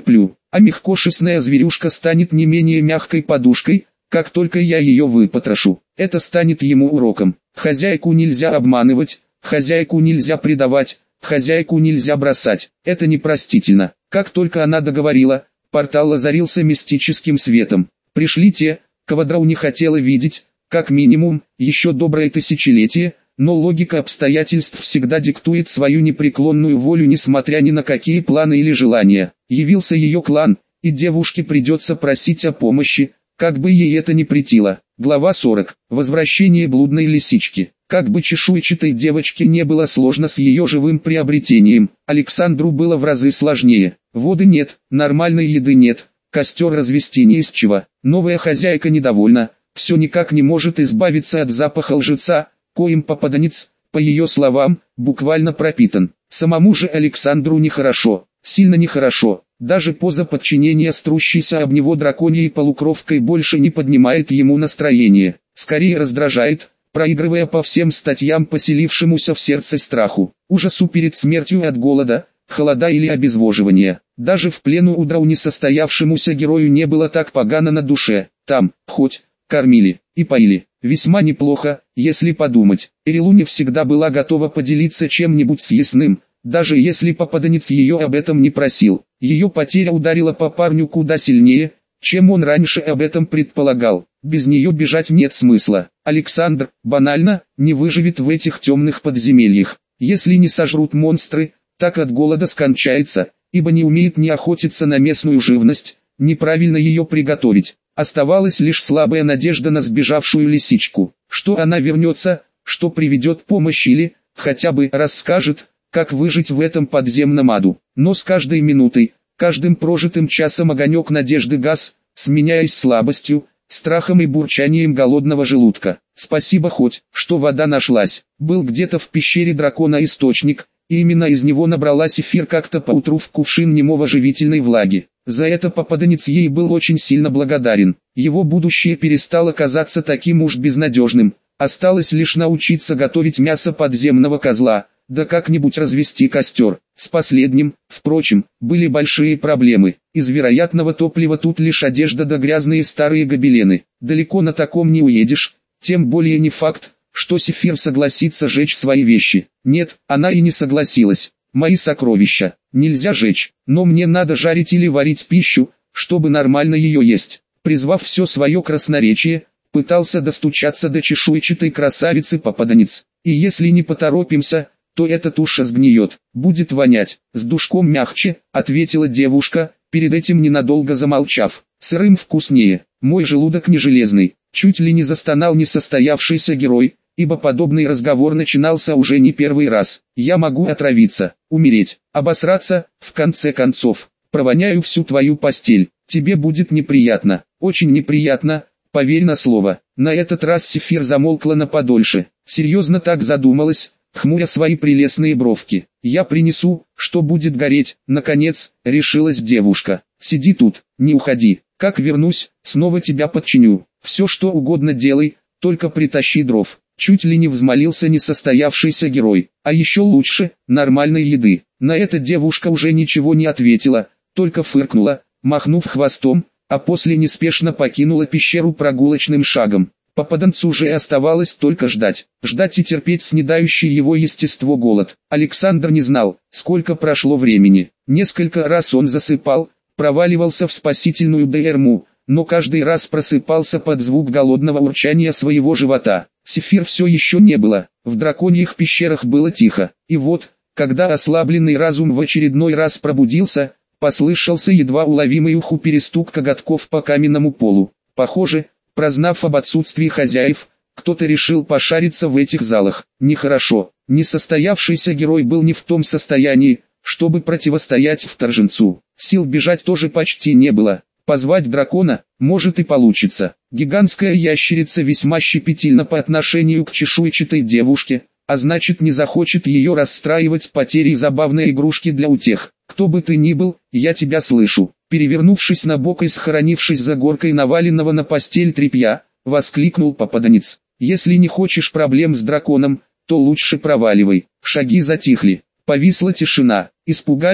A: а мягкошерстная зверюшка станет не менее мягкой подушкой, как только я ее выпотрошу. Это станет ему уроком. Хозяйку нельзя обманывать, хозяйку нельзя предавать, хозяйку нельзя бросать. Это непростительно. Как только она договорила, портал озарился мистическим светом. Пришли те, кого Драу не хотела видеть, как минимум, еще доброе тысячелетие, но логика обстоятельств всегда диктует свою непреклонную волю несмотря ни на какие планы или желания. Явился ее клан, и девушке придется просить о помощи, как бы ей это ни претило. Глава 40. Возвращение блудной лисички. Как бы чешуйчатой девочке не было сложно с ее живым приобретением, Александру было в разы сложнее. Воды нет, нормальной еды нет, костер развести не из чего. Новая хозяйка недовольна, все никак не может избавиться от запаха лжеца, коим попаданец, по ее словам, буквально пропитан. Самому же Александру нехорошо, сильно нехорошо. Даже поза подчинения струщейся об него драконьей полукровкой больше не поднимает ему настроение, скорее раздражает, проигрывая по всем статьям поселившемуся в сердце страху, ужасу перед смертью от голода, холода или обезвоживания. Даже в плену у Драу несостоявшемуся герою не было так погано на душе. Там, хоть, кормили и поили, весьма неплохо, если подумать. Эрилу не всегда была готова поделиться чем-нибудь съестным, даже если попаданец ее об этом не просил. Ее потеря ударила по парню куда сильнее, чем он раньше об этом предполагал. Без нее бежать нет смысла. Александр, банально, не выживет в этих темных подземельях. Если не сожрут монстры, так от голода скончается, ибо не умеет ни охотиться на местную живность, неправильно ее приготовить. Оставалась лишь слабая надежда на сбежавшую лисичку, что она вернется, что приведет помощь или, хотя бы, расскажет, как выжить в этом подземном аду. Но с каждой минутой, каждым прожитым часом огонек надежды гас, сменяясь слабостью, страхом и бурчанием голодного желудка. Спасибо хоть, что вода нашлась. Был где-то в пещере дракона источник, и именно из него набралась эфир как-то поутру в кувшин немого живительной влаги. За это попаданец ей был очень сильно благодарен. Его будущее перестало казаться таким уж безнадежным. Осталось лишь научиться готовить мясо подземного козла, да как-нибудь развести костер. С последним, впрочем, были большие проблемы. Из вероятного топлива тут лишь одежда да грязные старые гобелены. Далеко на таком не уедешь, тем более не факт, что Сефир согласится жечь свои вещи. Нет, она и не согласилась. Мои сокровища нельзя жечь, но мне надо жарить или варить пищу, чтобы нормально ее есть. Призвав все свое красноречие, пытался достучаться до чешуйчатой красавицы попаданец. И если не поторопимся, то эта туша сгниет, будет вонять. С душком мягче, ответила девушка, перед этим ненадолго замолчав. Сырым вкуснее, мой желудок не железный. Чуть ли не застонал несостоявшийся герой, ибо подобный разговор начинался уже не первый раз. Я могу отравиться, умереть, обосраться, в конце концов. Провоняю всю твою постель, тебе будет неприятно, очень неприятно, поверь на слово. На этот раз Сефир замолкла на подольше, серьезно так задумалась, хмуря свои прелестные бровки. Я принесу, что будет гореть, наконец, решилась девушка. Сиди тут, не уходи, как вернусь, снова тебя подчиню. Все что угодно делай, только притащи дров. Чуть ли не взмолился несостоявшийся герой. А еще лучше, нормальной еды. На это девушка уже ничего не ответила, только фыркнула, махнув хвостом, а после неспешно покинула пещеру прогулочным шагом. Попаданцу же оставалось только ждать. Ждать и терпеть снедающий его естество голод. Александр не знал, сколько прошло времени. Несколько раз он засыпал, проваливался в спасительную дерьму, но каждый раз просыпался под звук голодного урчания своего живота. Сефир все еще не было, в драконьих пещерах было тихо. И вот, когда ослабленный разум в очередной раз пробудился, послышался едва уловимый уху перестук коготков по каменному полу. Похоже, прознав об отсутствии хозяев, кто-то решил пошариться в этих залах. Нехорошо. Несостоявшийся герой был не в том состоянии, чтобы противостоять вторженцу. Сил бежать тоже почти не было. Позвать дракона, может и получится. Гигантская ящерица весьма щепетильна по отношению к чешуйчатой девушке, а значит не захочет ее расстраивать потерей забавной игрушки для утех. Кто бы ты ни был, я тебя слышу. Перевернувшись на бок и схоронившись за горкой наваленного на постель тряпья, воскликнул попаданец. Если не хочешь проблем с драконом, то лучше проваливай. Шаги затихли. Повисла тишина. Испугались?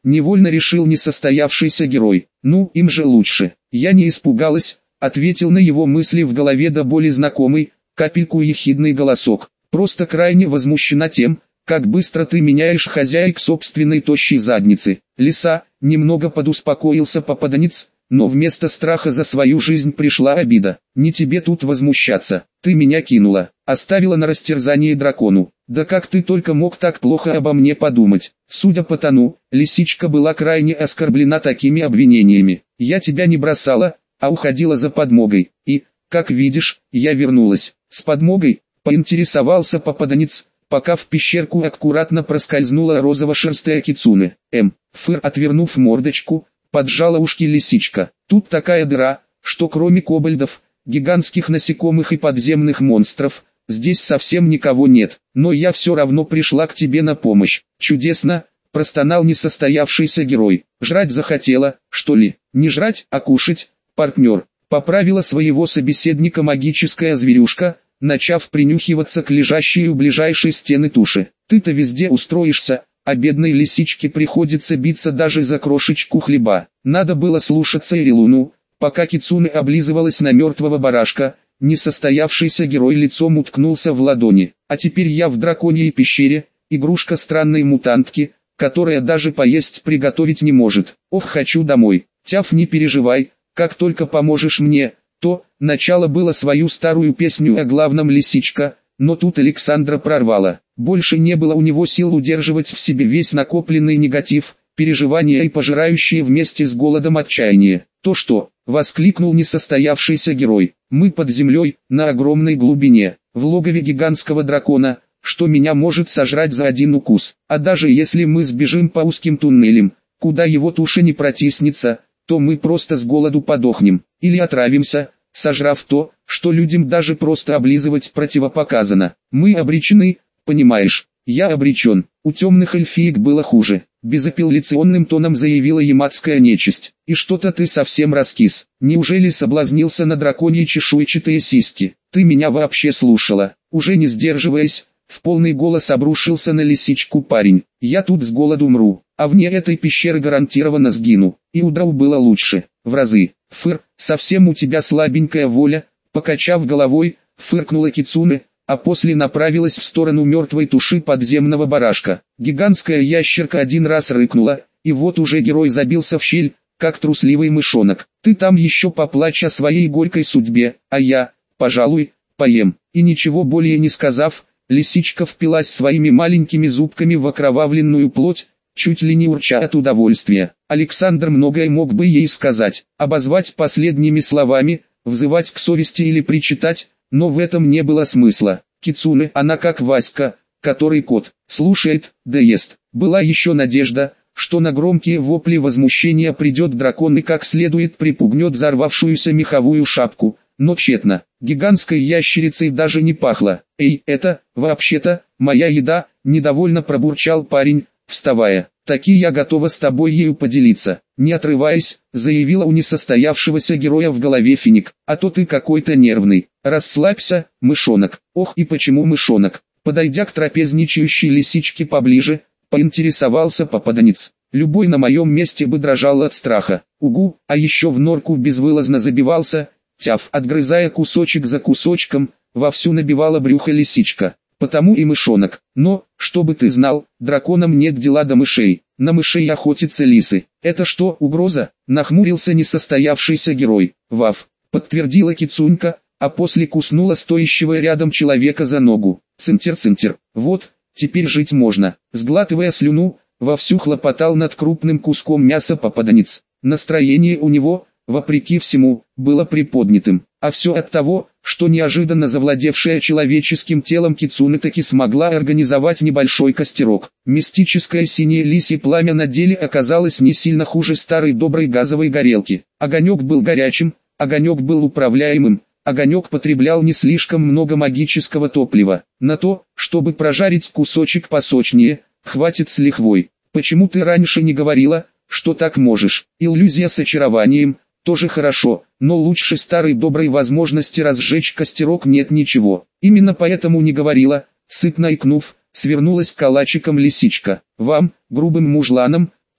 A: невольно решил несостоявшийся герой. Ну, им же лучше. Я не испугалась, ответил на его мысли в голове до боли знакомый, капельку ехидный голосок. Просто крайне возмущена тем, как быстро ты меняешь хозяек собственной тощей задницы. Лиса, немного подуспокоился попаданец, но вместо страха за свою жизнь пришла обида. Не тебе тут возмущаться, ты меня кинула, оставила на растерзание дракону. Да как ты только мог так плохо обо мне подумать? Судя по тону, лисичка была крайне оскорблена такими обвинениями. Я тебя не бросала, а уходила за подмогой. И, как видишь, я вернулась. С подмогой, поинтересовался попаданец, пока в пещерку аккуратно проскользнула розово-шерстая кицуне. Отвернув мордочку, поджала ушки лисичка. Тут такая дыра, что кроме кобальдов, гигантских насекомых и подземных монстров, здесь совсем никого нет. Но я все равно пришла к тебе на помощь. Чудесно, простонал несостоявшийся герой. Жрать захотела, что ли? Не жрать, а кушать, партнер. Поправила своего собеседника магическая зверюшка, начав принюхиваться к лежащей у ближайшей стены туши. Ты-то везде устроишься, а бедной лисичке приходится биться даже за крошечку хлеба. Надо было слушаться Ирилуну, пока кицуне облизывалась на мертвого барашка, несостоявшийся герой лицом уткнулся в ладони. А теперь я в драконьей пещере, игрушка странной мутантки, которая даже поесть приготовить не может. Ох, хочу домой. Тяф, не переживай, как только поможешь мне, то, начало было свою старую песню о главном лисичка, но тут Александра прорвала. Больше не было у него сил удерживать в себе весь накопленный негатив, переживания и пожирающие вместе с голодом отчаяние. То что, воскликнул несостоявшийся герой, мы под землей, на огромной глубине, в логове гигантского дракона, что меня может сожрать за один укус. А даже если мы сбежим по узким туннелям, куда его туша не протиснется, то мы просто с голоду подохнем, или отравимся, сожрав то, что людям даже просто облизывать противопоказано. Мы обречены, понимаешь, я обречен. У темных эльфиек было хуже, безапелляционным тоном заявила ямадская нечисть. И что-то ты совсем раскис, неужели соблазнился на драконьи чешуйчатые сиськи? Ты меня вообще слушала? Уже не сдерживаясь, в полный голос обрушился на лисичку парень. Я тут с голоду мру, а вне этой пещеры гарантированно сгину. И удрал было лучше, в разы. Совсем у тебя слабенькая воля, покачав головой, фыркнула кицуне, а после направилась в сторону мертвой туши подземного барашка. Гигантская ящерка один раз рыкнула, и вот уже герой забился в щель, как трусливый мышонок. Ты там еще поплачь о своей горькой судьбе, а я, пожалуй, поем. И ничего более не сказав, лисичка впилась своими маленькими зубками в окровавленную плоть, чуть ли не урча от удовольствия. Александр многое мог бы ей сказать, обозвать последними словами, взывать к совести или причитать, но в этом не было смысла. Кицуне, она как Васька, который кот, слушает, да ест. Была еще надежда, что на громкие вопли возмущения придет дракон и как следует припугнет взорвавшуюся меховую шапку, но тщетно. Гигантской ящерицей даже не пахло. «Эй, это, вообще-то, моя еда», — недовольно пробурчал парень, вставая. «Таки я готова с тобой ею поделиться», — не отрываясь, заявила у несостоявшегося героя в голове финик. «А то ты какой-то нервный. Расслабься, мышонок». Ох, и почему мышонок? Подойдя к трапезничающей лисичке поближе, поинтересовался попаданец. Любой на моем месте бы дрожал от страха. Угу, а еще в норку безвылазно забивался, тяф, отгрызая кусочек за кусочком, вовсю набивала брюхо лисичка. Потому и мышонок. Но, чтобы ты знал, драконам нет дела до мышей. На мышей охотятся лисы. Это что, угроза? Нахмурился несостоявшийся герой. Ваф, подтвердила кицунька, а после куснула стоящего рядом человека за ногу. Цинтер-цинтер. Вот, теперь жить можно. Сглатывая слюну, вовсю хлопотал над крупным куском мяса попаданец. Настроение у него, вопреки всему, было приподнятым. А все от того, что неожиданно завладевшая человеческим телом кицуне таки смогла организовать небольшой костерок. Мистическое синее лисье пламя на деле оказалось не сильно хуже старой доброй газовой горелки. Огонек был горячим, огонек был управляемым, огонек потреблял не слишком много магического топлива. На то, чтобы прожарить кусочек посочнее, хватит с лихвой. Почему ты раньше не говорила, что так можешь? Иллюзия с очарованием – тоже хорошо, но лучше старой доброй возможности разжечь костерок нет ничего. Именно поэтому не говорила, сытно икнув, свернулась калачиком лисичка. Вам, грубым мужланам,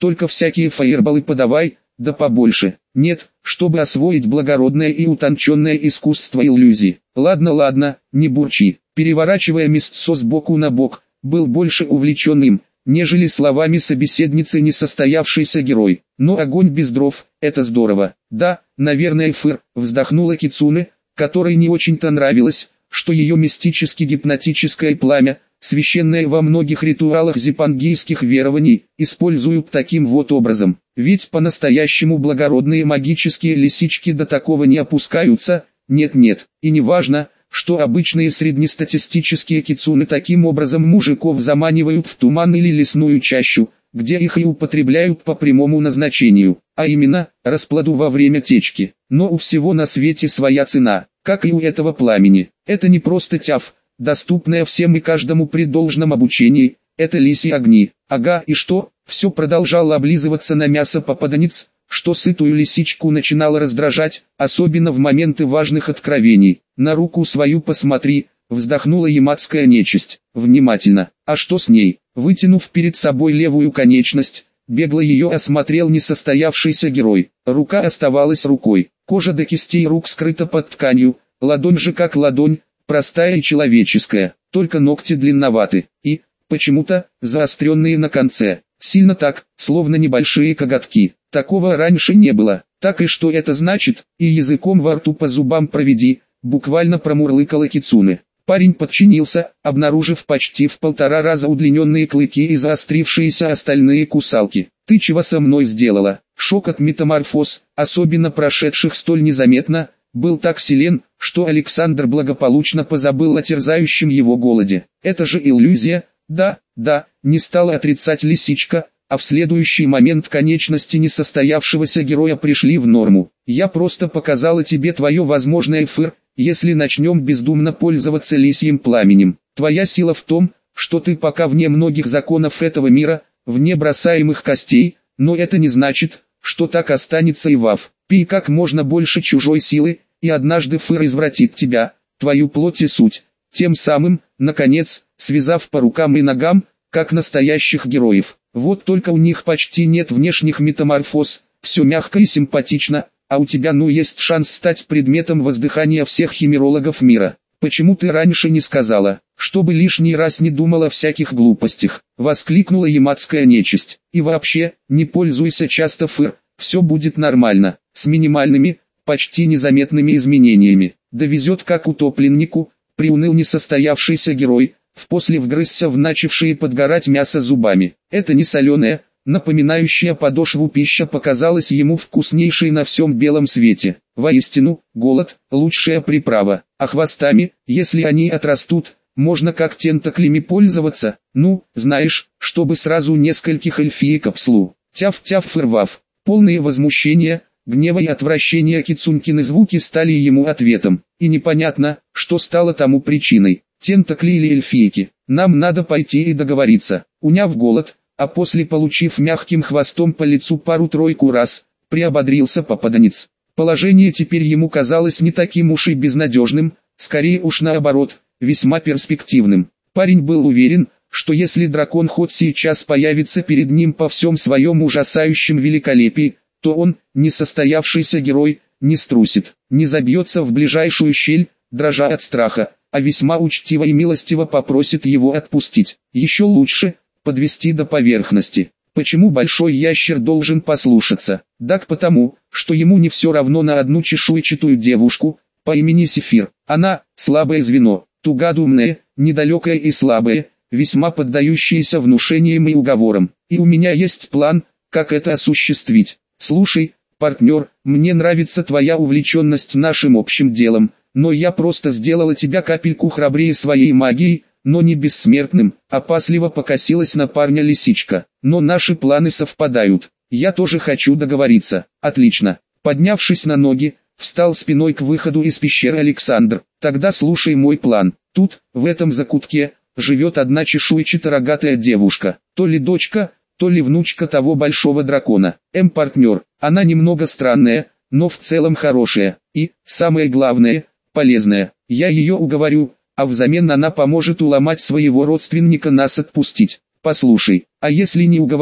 A: только всякие фаерболы подавай, да побольше. Нет, чтобы освоить благородное и утонченное искусство иллюзий. Ладно, ладно, не бурчи. Переворачивая мясцо с боку на бок, был больше увлечен им, нежели словами собеседницы несостоявшийся герой. Но огонь без дров, это здорово. Да, наверное, вздохнула Кицуне, которой не очень-то нравилось, что ее мистически-гипнотическое пламя, священное во многих ритуалах зипангийских верований, используют таким вот образом. Ведь по-настоящему благородные магические лисички до такого не опускаются, нет-нет, и не важно, что обычные среднестатистические кицуны таким образом мужиков заманивают в туман или лесную чащу, где их и употребляют по прямому назначению, а именно, распладу во время течки. Но у всего на свете своя цена, как и у этого пламени. Это не просто тяф, доступная всем и каждому при должном обучении, это лисьи огни. Ага, и что? Все продолжал облизываться на мясо попаданец, что сытую лисичку начинало раздражать, особенно в моменты важных откровений. На руку свою посмотри, вздохнула ямадская нечисть. Внимательно. А что с ней? Вытянув перед собой левую конечность, бегло ее осмотрел несостоявшийся герой. Рука оставалась рукой. Кожа до кистей рук скрыта под тканью, ладонь же как ладонь, простая и человеческая, только ногти длинноваты, и, почему-то, заостренные на конце. Сильно так, словно небольшие коготки. Такого раньше не было. Так и что это значит? И языком во рту по зубам проведи, буквально промурлыкала Кицуне. Парень подчинился, обнаружив почти в 1,5 раза удлиненные клыки и заострившиеся остальные кусалки. «Ты чего со мной сделала?» Шок от метаморфоз, особенно прошедших столь незаметно, был так силен, что Александр благополучно позабыл о терзающем его голоде. «Это же иллюзия!» «Да, да», не стала отрицать лисичка, а в следующий момент конечности несостоявшегося героя пришли в норму. «Я просто показала тебе твое возможное если начнем бездумно пользоваться лисьим пламенем. Твоя сила в том, что ты пока вне многих законов этого мира, вне бросаемых костей, но это не значит, что так останется и вав. Пей как можно больше чужой силы, и однажды извратит тебя, твою плоть и суть, тем самым, наконец, связав по рукам и ногам, как настоящих героев. Вот только у них почти нет внешних метаморфоз, все мягко и симпатично, а у тебя есть шанс стать предметом воздыхания всех химерологов мира. Почему ты раньше не сказала, чтобы лишний раз не думала о всяких глупостях?» — воскликнула ямадская нечисть. «И вообще, не пользуйся часто все будет нормально, с минимальными, почти незаметными изменениями. Довезет как утопленнику», — приуныл несостоявшийся герой, впосле вгрызся в начавшие подгорать мясо зубами. «Это не соленое, напоминающая подошву пища показалась ему вкуснейшей на всем белом свете. Воистину, голод – лучшая приправа, а хвостами, если они отрастут, можно как тентаклями пользоваться, знаешь, чтобы сразу нескольких эльфиек обслу». Тяв-тяв рвав. Полные возмущения, гнева и отвращения Кицунькины звуки стали ему ответом, и непонятно, что стало тому причиной. Тентакли или эльфийки. Нам надо пойти и договориться. Уняв голод, а после получив мягким хвостом по лицу пару-тройку раз, приободрился попаданец. Положение теперь ему казалось не таким уж и безнадежным, скорее уж наоборот, весьма перспективным. Парень был уверен, что если дракон хоть сейчас появится перед ним по всем своем ужасающем великолепии, то он, несостоявшийся герой, не струсит, не забьется в ближайшую щель, дрожа от страха, а весьма учтиво и милостиво попросит его отпустить. Еще лучше — подвести до поверхности. Почему большой ящер должен послушаться? Так потому, что ему не все равно на одну чешуйчатую девушку, по имени Сефир. Она — слабое звено, тугодумное, недалекое и слабое, весьма поддающееся внушениям и уговорам. И у меня есть план, как это осуществить. Слушай, партнер, мне нравится твоя увлеченность нашим общим делом, но я просто сделала тебя капельку храбрее своей магией, но не бессмертным. Опасливо покосилась на парня лисичка. Но наши планы совпадают. Я тоже хочу договориться. Отлично. Поднявшись на ноги, встал спиной к выходу из пещеры Александр. Тогда слушай мой план. Тут, в этом закутке, живет одна чешуйчато-рогатая девушка. То ли дочка, то ли внучка того большого дракона. Партнер. Она немного странная, но в целом хорошая. И, самое главное, полезная. Я ее уговорю, а взамен она поможет уломать своего родственника нас отпустить. Послушай, а если не уговорит,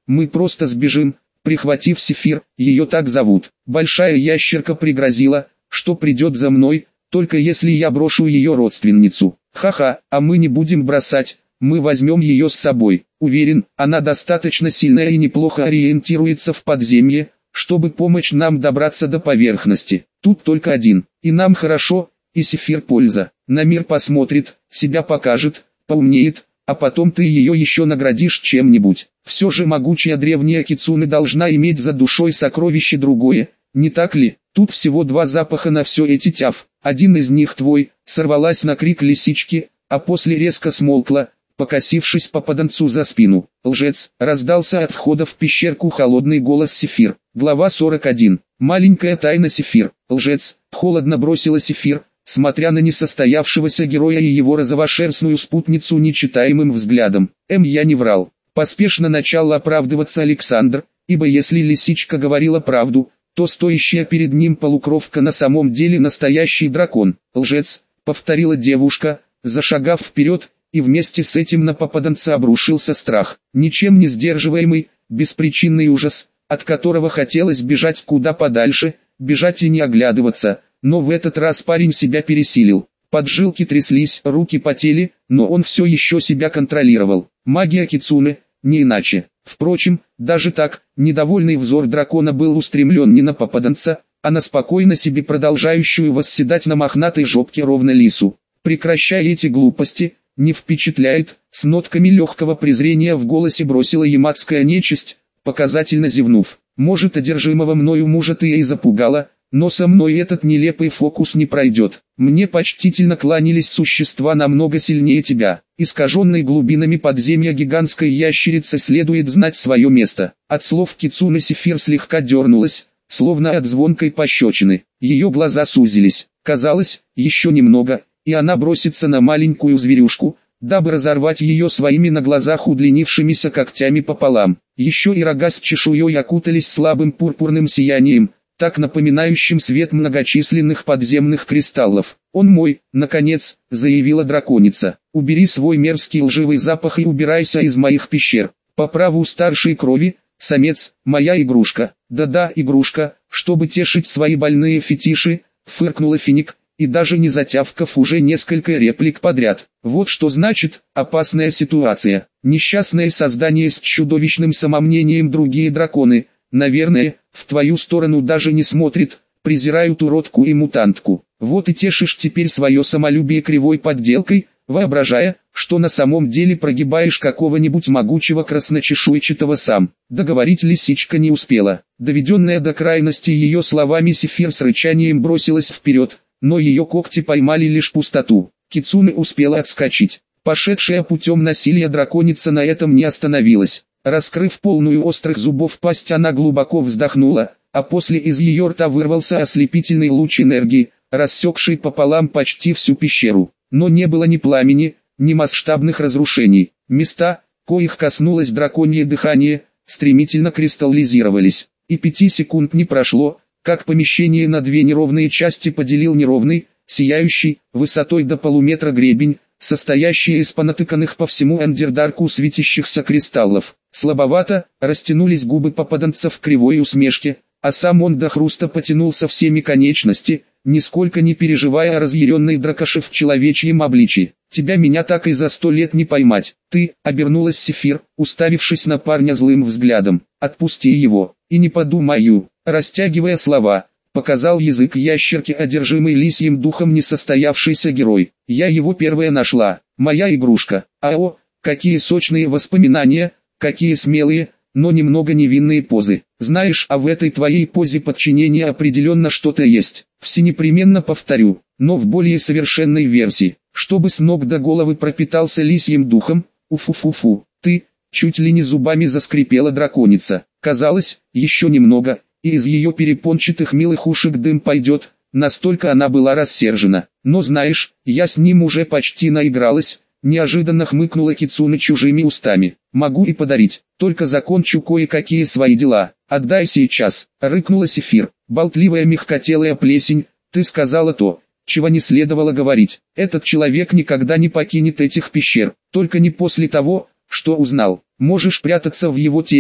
A: мы просто сбежим, прихватив Сефир, ее так зовут. Большая ящерка пригрозила, что придет за мной, только если я брошу ее родственницу. Ха-ха, а мы не будем бросать, мы возьмем ее с собой. Уверен, она достаточно сильная и неплохо ориентируется в подземье, чтобы помочь нам добраться до поверхности. Тут только один, и нам хорошо, и Сефир польза. На мир посмотрит, себя покажет, поумнеет, а потом ты ее еще наградишь чем-нибудь. Все же могучая древняя Кицуне должна иметь за душой сокровище другое, не так ли? Тут всего два запаха на все эти тяв. Один из них твой, сорвалась на крик лисички, а после резко смолкла, покосившись попаданцу за спину. Лжец, раздался от входа в пещерку холодный голос Сефир. Глава 41. Маленькая тайна Сефир. Лжец, холодно бросила Сефир, смотря на несостоявшегося героя и его розовошерстную спутницу нечитаемым взглядом. Я не врал. Поспешно начал оправдываться Александр, ибо если лисичка говорила правду, то стоящая перед ним полукровка на самом деле настоящий дракон. Лжец, повторила девушка, зашагав вперед, и вместе с этим на попаданца обрушился страх, ничем не сдерживаемый, беспричинный ужас, от которого хотелось бежать куда подальше, бежать и не оглядываться, но в этот раз парень себя пересилил. Поджилки тряслись, руки потели, но он все еще себя контролировал. Магия Кицуне, не иначе. Впрочем, даже так, недовольный взор дракона был устремлен не на попаданца, а на спокойно себе продолжающую восседать на мохнатой жопке ровно лису. «Прекращай эти глупости, не впечатляет», с нотками легкого презрения в голосе бросила ямадская нечисть, показательно зевнув. «Может, одержимого мною мужа ты и запугала, но со мной этот нелепый фокус не пройдет. Мне почтительно кланялись существа намного сильнее тебя. Искаженной глубинами подземья гигантской ящерицы следует знать свое место». От слов Кицуне Сефир слегка дернулась, словно от звонкой пощечины. Ее глаза сузились. Казалось, еще немного, и она бросится на маленькую зверюшку, дабы разорвать ее своими на глазах удлинившимися когтями пополам. Еще и рога с чешуей окутались слабым пурпурным сиянием, так напоминающим свет многочисленных подземных кристаллов. «Он мой», наконец, заявила драконица. «Убери свой мерзкий лживый запах и убирайся из моих пещер. По праву старшей крови, самец, моя игрушка». «Да-да, игрушка, чтобы тешить свои больные фетиши», фыркнула Финик, и даже не затявкав уже несколько реплик подряд. «Вот что значит опасная ситуация. Несчастное создание с чудовищным самомнением другие драконы, наверное, в твою сторону даже не смотрит, презирают уродку и мутантку. Вот и тешишь теперь свое самолюбие кривой подделкой, воображая, что на самом деле прогибаешь какого-нибудь могучего красночешуйчатого сам». Договорить лисичка не успела. Доведенная до крайности ее словами Сефир с рычанием бросилась вперед, но ее когти поймали лишь пустоту. Кицуне успела отскочить. Пошедшая путем насилия драконица на этом не остановилась. Раскрыв полную острых зубов пасть, она глубоко вздохнула, а после из ее рта вырвался ослепительный луч энергии, рассекший пополам почти всю пещеру. Но не было ни пламени, ни масштабных разрушений. Места, коих коснулось драконье дыхание, стремительно кристаллизировались. И 5 секунд не прошло, как помещение на две неровные части поделил неровный, сияющий, высотой до полуметра гребень, состоящий из понатыканных по всему эндердарку светящихся кристаллов. Слабовато растянулись губы попаданца в кривой усмешке, а сам он до хруста потянулся всеми конечности, нисколько не переживая о разъяренной дракоше в человечьем обличии. «Тебя меня так и за 100 лет не поймать. Ты», — обернулась Сефир, уставившись на парня злым взглядом. «Отпусти его, и не подумаю», — растягивая слова, показал язык ящерки одержимый лисьим духом несостоявшийся герой. «Я его первая нашла, моя игрушка. Ао, какие сочные воспоминания, какие смелые, но немного невинные позы. Знаешь, а в этой твоей позе подчинения определенно что-то есть. Все непременно повторю, но в более совершенной версии, чтобы с ног до головы пропитался лисьим духом. Уфу-фу-фу, ты», чуть ли не зубами заскрипела драконица. Казалось, еще немного, и из ее перепончатых милых ушек дым пойдет, настолько она была рассержена. «Но знаешь, я с ним уже почти наигралась», неожиданно хмыкнула Кицуне чужими устами. «Могу и подарить, только закончу кое-какие свои дела. Отдай сейчас», рыкнула Сефир. «Болтливая мягкотелая плесень, ты сказала то, чего не следовало говорить. Этот человек никогда не покинет этих пещер, только не после того, что узнал. Можешь прятаться в его теле,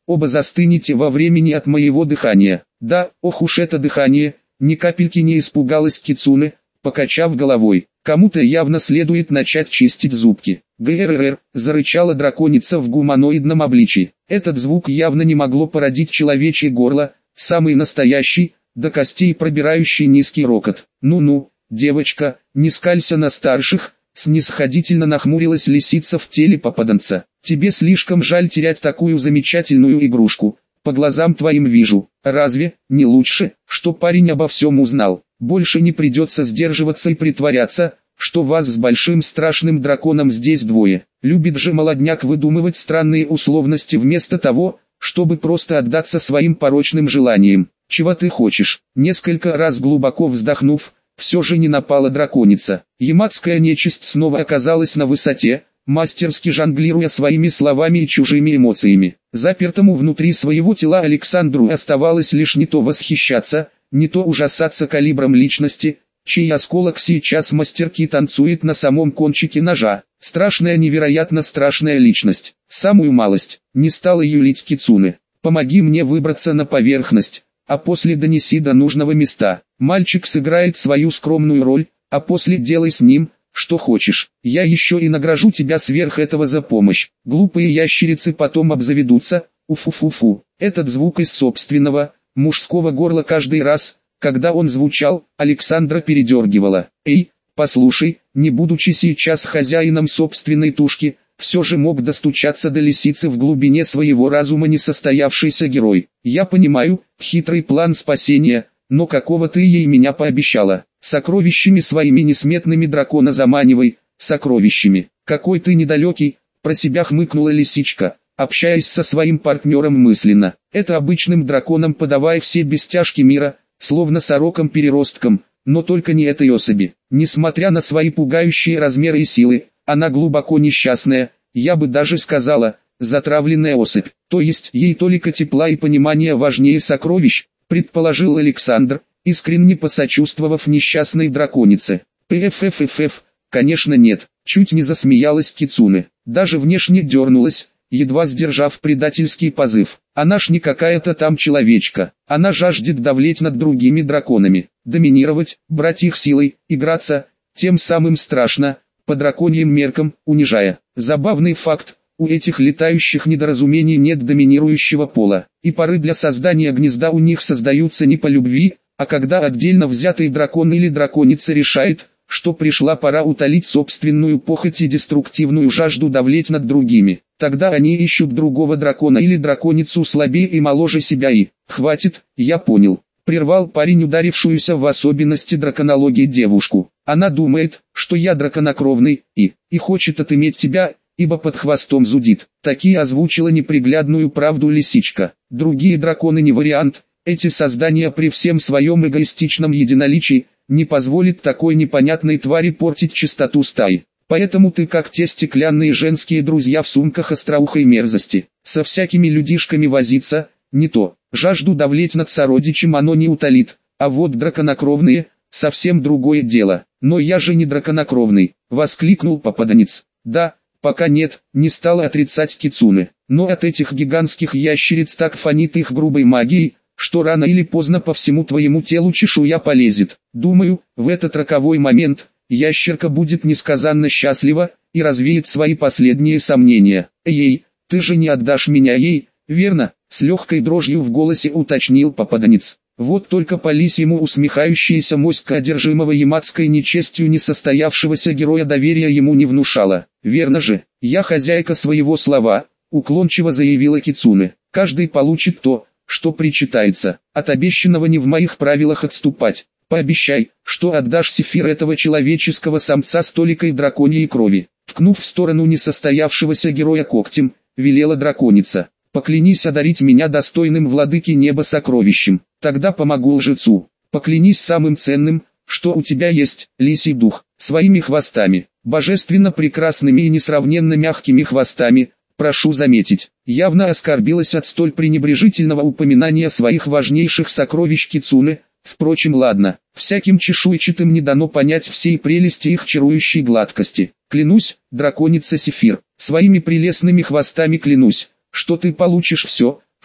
A: оба застынете во времени от моего дыхания. Да, ох уж это дыхание, ни капельки не испугалась Кицуне, покачав головой. Кому-то явно следует начать чистить зубки. ГРР, зарычала драконица в гуманоидном обличии. Этот звук явно не могло породить человечье горло, самый настоящий, до костей пробирающий низкий рокот. Ну-ну, девочка, не скалься на старших, снисходительно нахмурилась лисица в теле попаданца. Тебе слишком жаль терять такую замечательную игрушку. По глазам твоим вижу. Разве не лучше, что парень обо всем узнал? Больше не придется сдерживаться и притворяться, что вас с большим страшным драконом здесь двое. Любит же молодняк выдумывать странные условности вместо того, чтобы просто отдаться своим порочным желаниям. Чего ты хочешь? Несколько раз глубоко вздохнув, все же не напала драконица. Яматская нечисть снова оказалась на высоте, мастерски жонглируя своими словами и чужими эмоциями. Запертому внутри своего тела Александру оставалось лишь не то восхищаться, не то ужасаться калибром личности, чей осколок сейчас мастерски танцует на самом кончике ножа. Страшная, невероятно страшная личность. Самую малость, не стала юлить Кицуне. Помоги мне выбраться на поверхность, а после донеси до нужного места. Мальчик сыграет свою скромную роль, а после делай с ним, что хочешь. Я еще и награжу тебя сверх этого за помощь. Глупые ящерицы потом обзаведутся, уфу-фу-фу. Этот звук из собственного, мужского горла каждый раз, когда он звучал, Александра передергивала. Эй, послушай, не будучи сейчас хозяином собственной тушки, все же мог достучаться до лисицы в глубине своего разума несостоявшийся герой. Я понимаю, хитрый план спасения, но какого ты ей меня пообещала? Сокровищами своими несметными дракона заманивай, сокровищами. Какой ты недалекий, про себя хмыкнула лисичка, общаясь со своим партнером мысленно. Это обычным драконам подавай все бестяжки мира, словно сорокам-переросткам, но только не этой особи. Несмотря на свои пугающие размеры и силы, она глубоко несчастная, я бы даже сказала, затравленная особь. То есть ей только тепла и понимания важнее сокровищ, предположил Александр, искренне посочувствовав несчастной драконице. Пфффф, конечно нет, чуть не засмеялась Кицуне, даже внешне дернулась, едва сдержав предательский позыв. Она ж не какая-то там человечка, она жаждет давлеть над другими драконами, доминировать, брать их силой, играться, тем самым страшно, по драконьим меркам, унижая. Забавный факт, у этих летающих недоразумений нет доминирующего пола, и поры для создания гнезда у них создаются не по любви, а когда отдельно взятый дракон или драконица решает, что пришла пора утолить собственную похоть и деструктивную жажду давлеть над другими. Тогда они ищут другого дракона или драконицу слабее и моложе себя и «Хватит, я понял», прервал парень ударившуюся в особенности драконологии девушку. Она думает, что я драконокровный и хочет отыметь тебя, ибо под хвостом зудит. Такие озвучила неприглядную правду лисичка. Другие драконы не вариант, эти создания при всем своем эгоистичном единоличии, не позволит такой непонятной твари портить чистоту стаи. Поэтому ты как те стеклянные женские друзья в сумках остроухой мерзости. Со всякими людишками возиться, не то. Жажду давлеть над сородичем оно не утолит, а вот драконокровные, совсем другое дело. Но я же не драконокровный, воскликнул попаданец. Да, пока нет, не стала отрицать Кицуне. Но от этих гигантских ящериц так фонит их грубой магией, что рано или поздно по всему твоему телу чешуя полезет. Думаю, в этот роковой момент ящерка будет несказанно счастлива и развеет свои последние сомнения. Ей, ты же не отдашь меня ей, верно? С легкой дрожью в голосе уточнил попаданец. Вот только по лисьему усмехающаяся моська одержимого яматской нечестью несостоявшегося героя доверия ему не внушала. Верно же, я хозяйка своего слова, уклончиво заявила Кицуне. Каждый получит то, что причитается. От обещанного не в моих правилах отступать. Пообещай, что отдашь Сефир этого человеческого самца с толикой драконьей крови. Ткнув в сторону несостоявшегося героя когтем, велела драконица. Поклянись одарить меня достойным владыки неба сокровищем. Тогда помогу лжецу. Поклянись самым ценным, что у тебя есть, лисий дух, своими хвостами, божественно прекрасными и несравненно мягкими хвостами. Прошу заметить, явно оскорбилась от столь пренебрежительного упоминания своих важнейших сокровищ Кицуне. Впрочем, ладно, всяким чешуйчатым не дано понять всей прелести их чарующей гладкости. Клянусь, драконица Сефир, своими прелестными хвостами клянусь, что ты получишь все,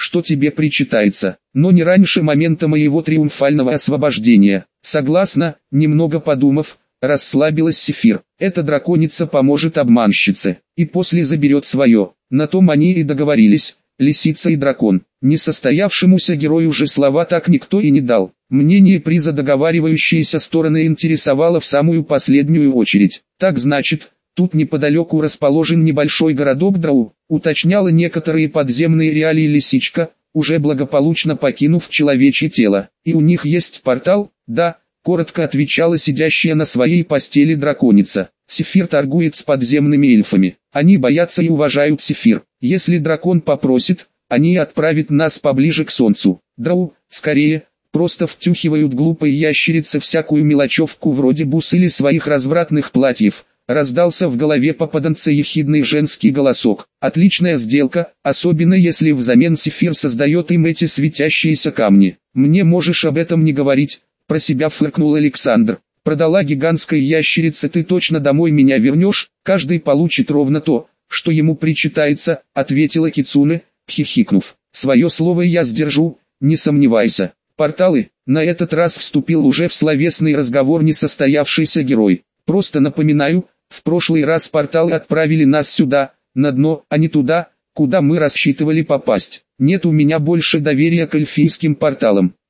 A: что тебе причитается, но не раньше момента моего триумфального освобождения. Согласна, немного подумав, расслабилась Сефир. Эта драконица поможет обманщице, и после заберет свое. На том они и договорились, лисица и дракон. Несостоявшемуся герою же слова так никто и не дал. Мнение приза договаривающиеся стороны интересовало в самую последнюю очередь. Так значит, тут неподалеку расположен небольшой городок Драу, уточняла некоторые подземные реалии лисичка, уже благополучно покинув человечье тело. И у них есть портал? Да, коротко отвечала сидящая на своей постели драконица. Сефир торгует с подземными эльфами. Они боятся и уважают Сефир. Если дракон попросит, они отправят нас поближе к солнцу. Драу, скорее, просто втюхивают глупые ящерицы всякую мелочевку вроде бус или своих развратных платьев. Раздался в голове попаданца ехидный женский голосок. Отличная сделка, особенно если взамен Сефир создает им эти светящиеся камни. Мне можешь об этом не говорить, про себя фыркнул Александр. Продала гигантской ящерице, ты точно домой меня вернешь, каждый получит ровно то, что ему причитается, ответила Кицуне, хихикнув. Свое слово я сдержу, не сомневайся. Порталы, на этот раз вступил уже в словесный разговор несостоявшийся герой. Просто напоминаю, в прошлый раз порталы отправили нас сюда, на дно, а не туда, куда мы рассчитывали попасть. Нет у меня больше доверия к эльфийским порталам.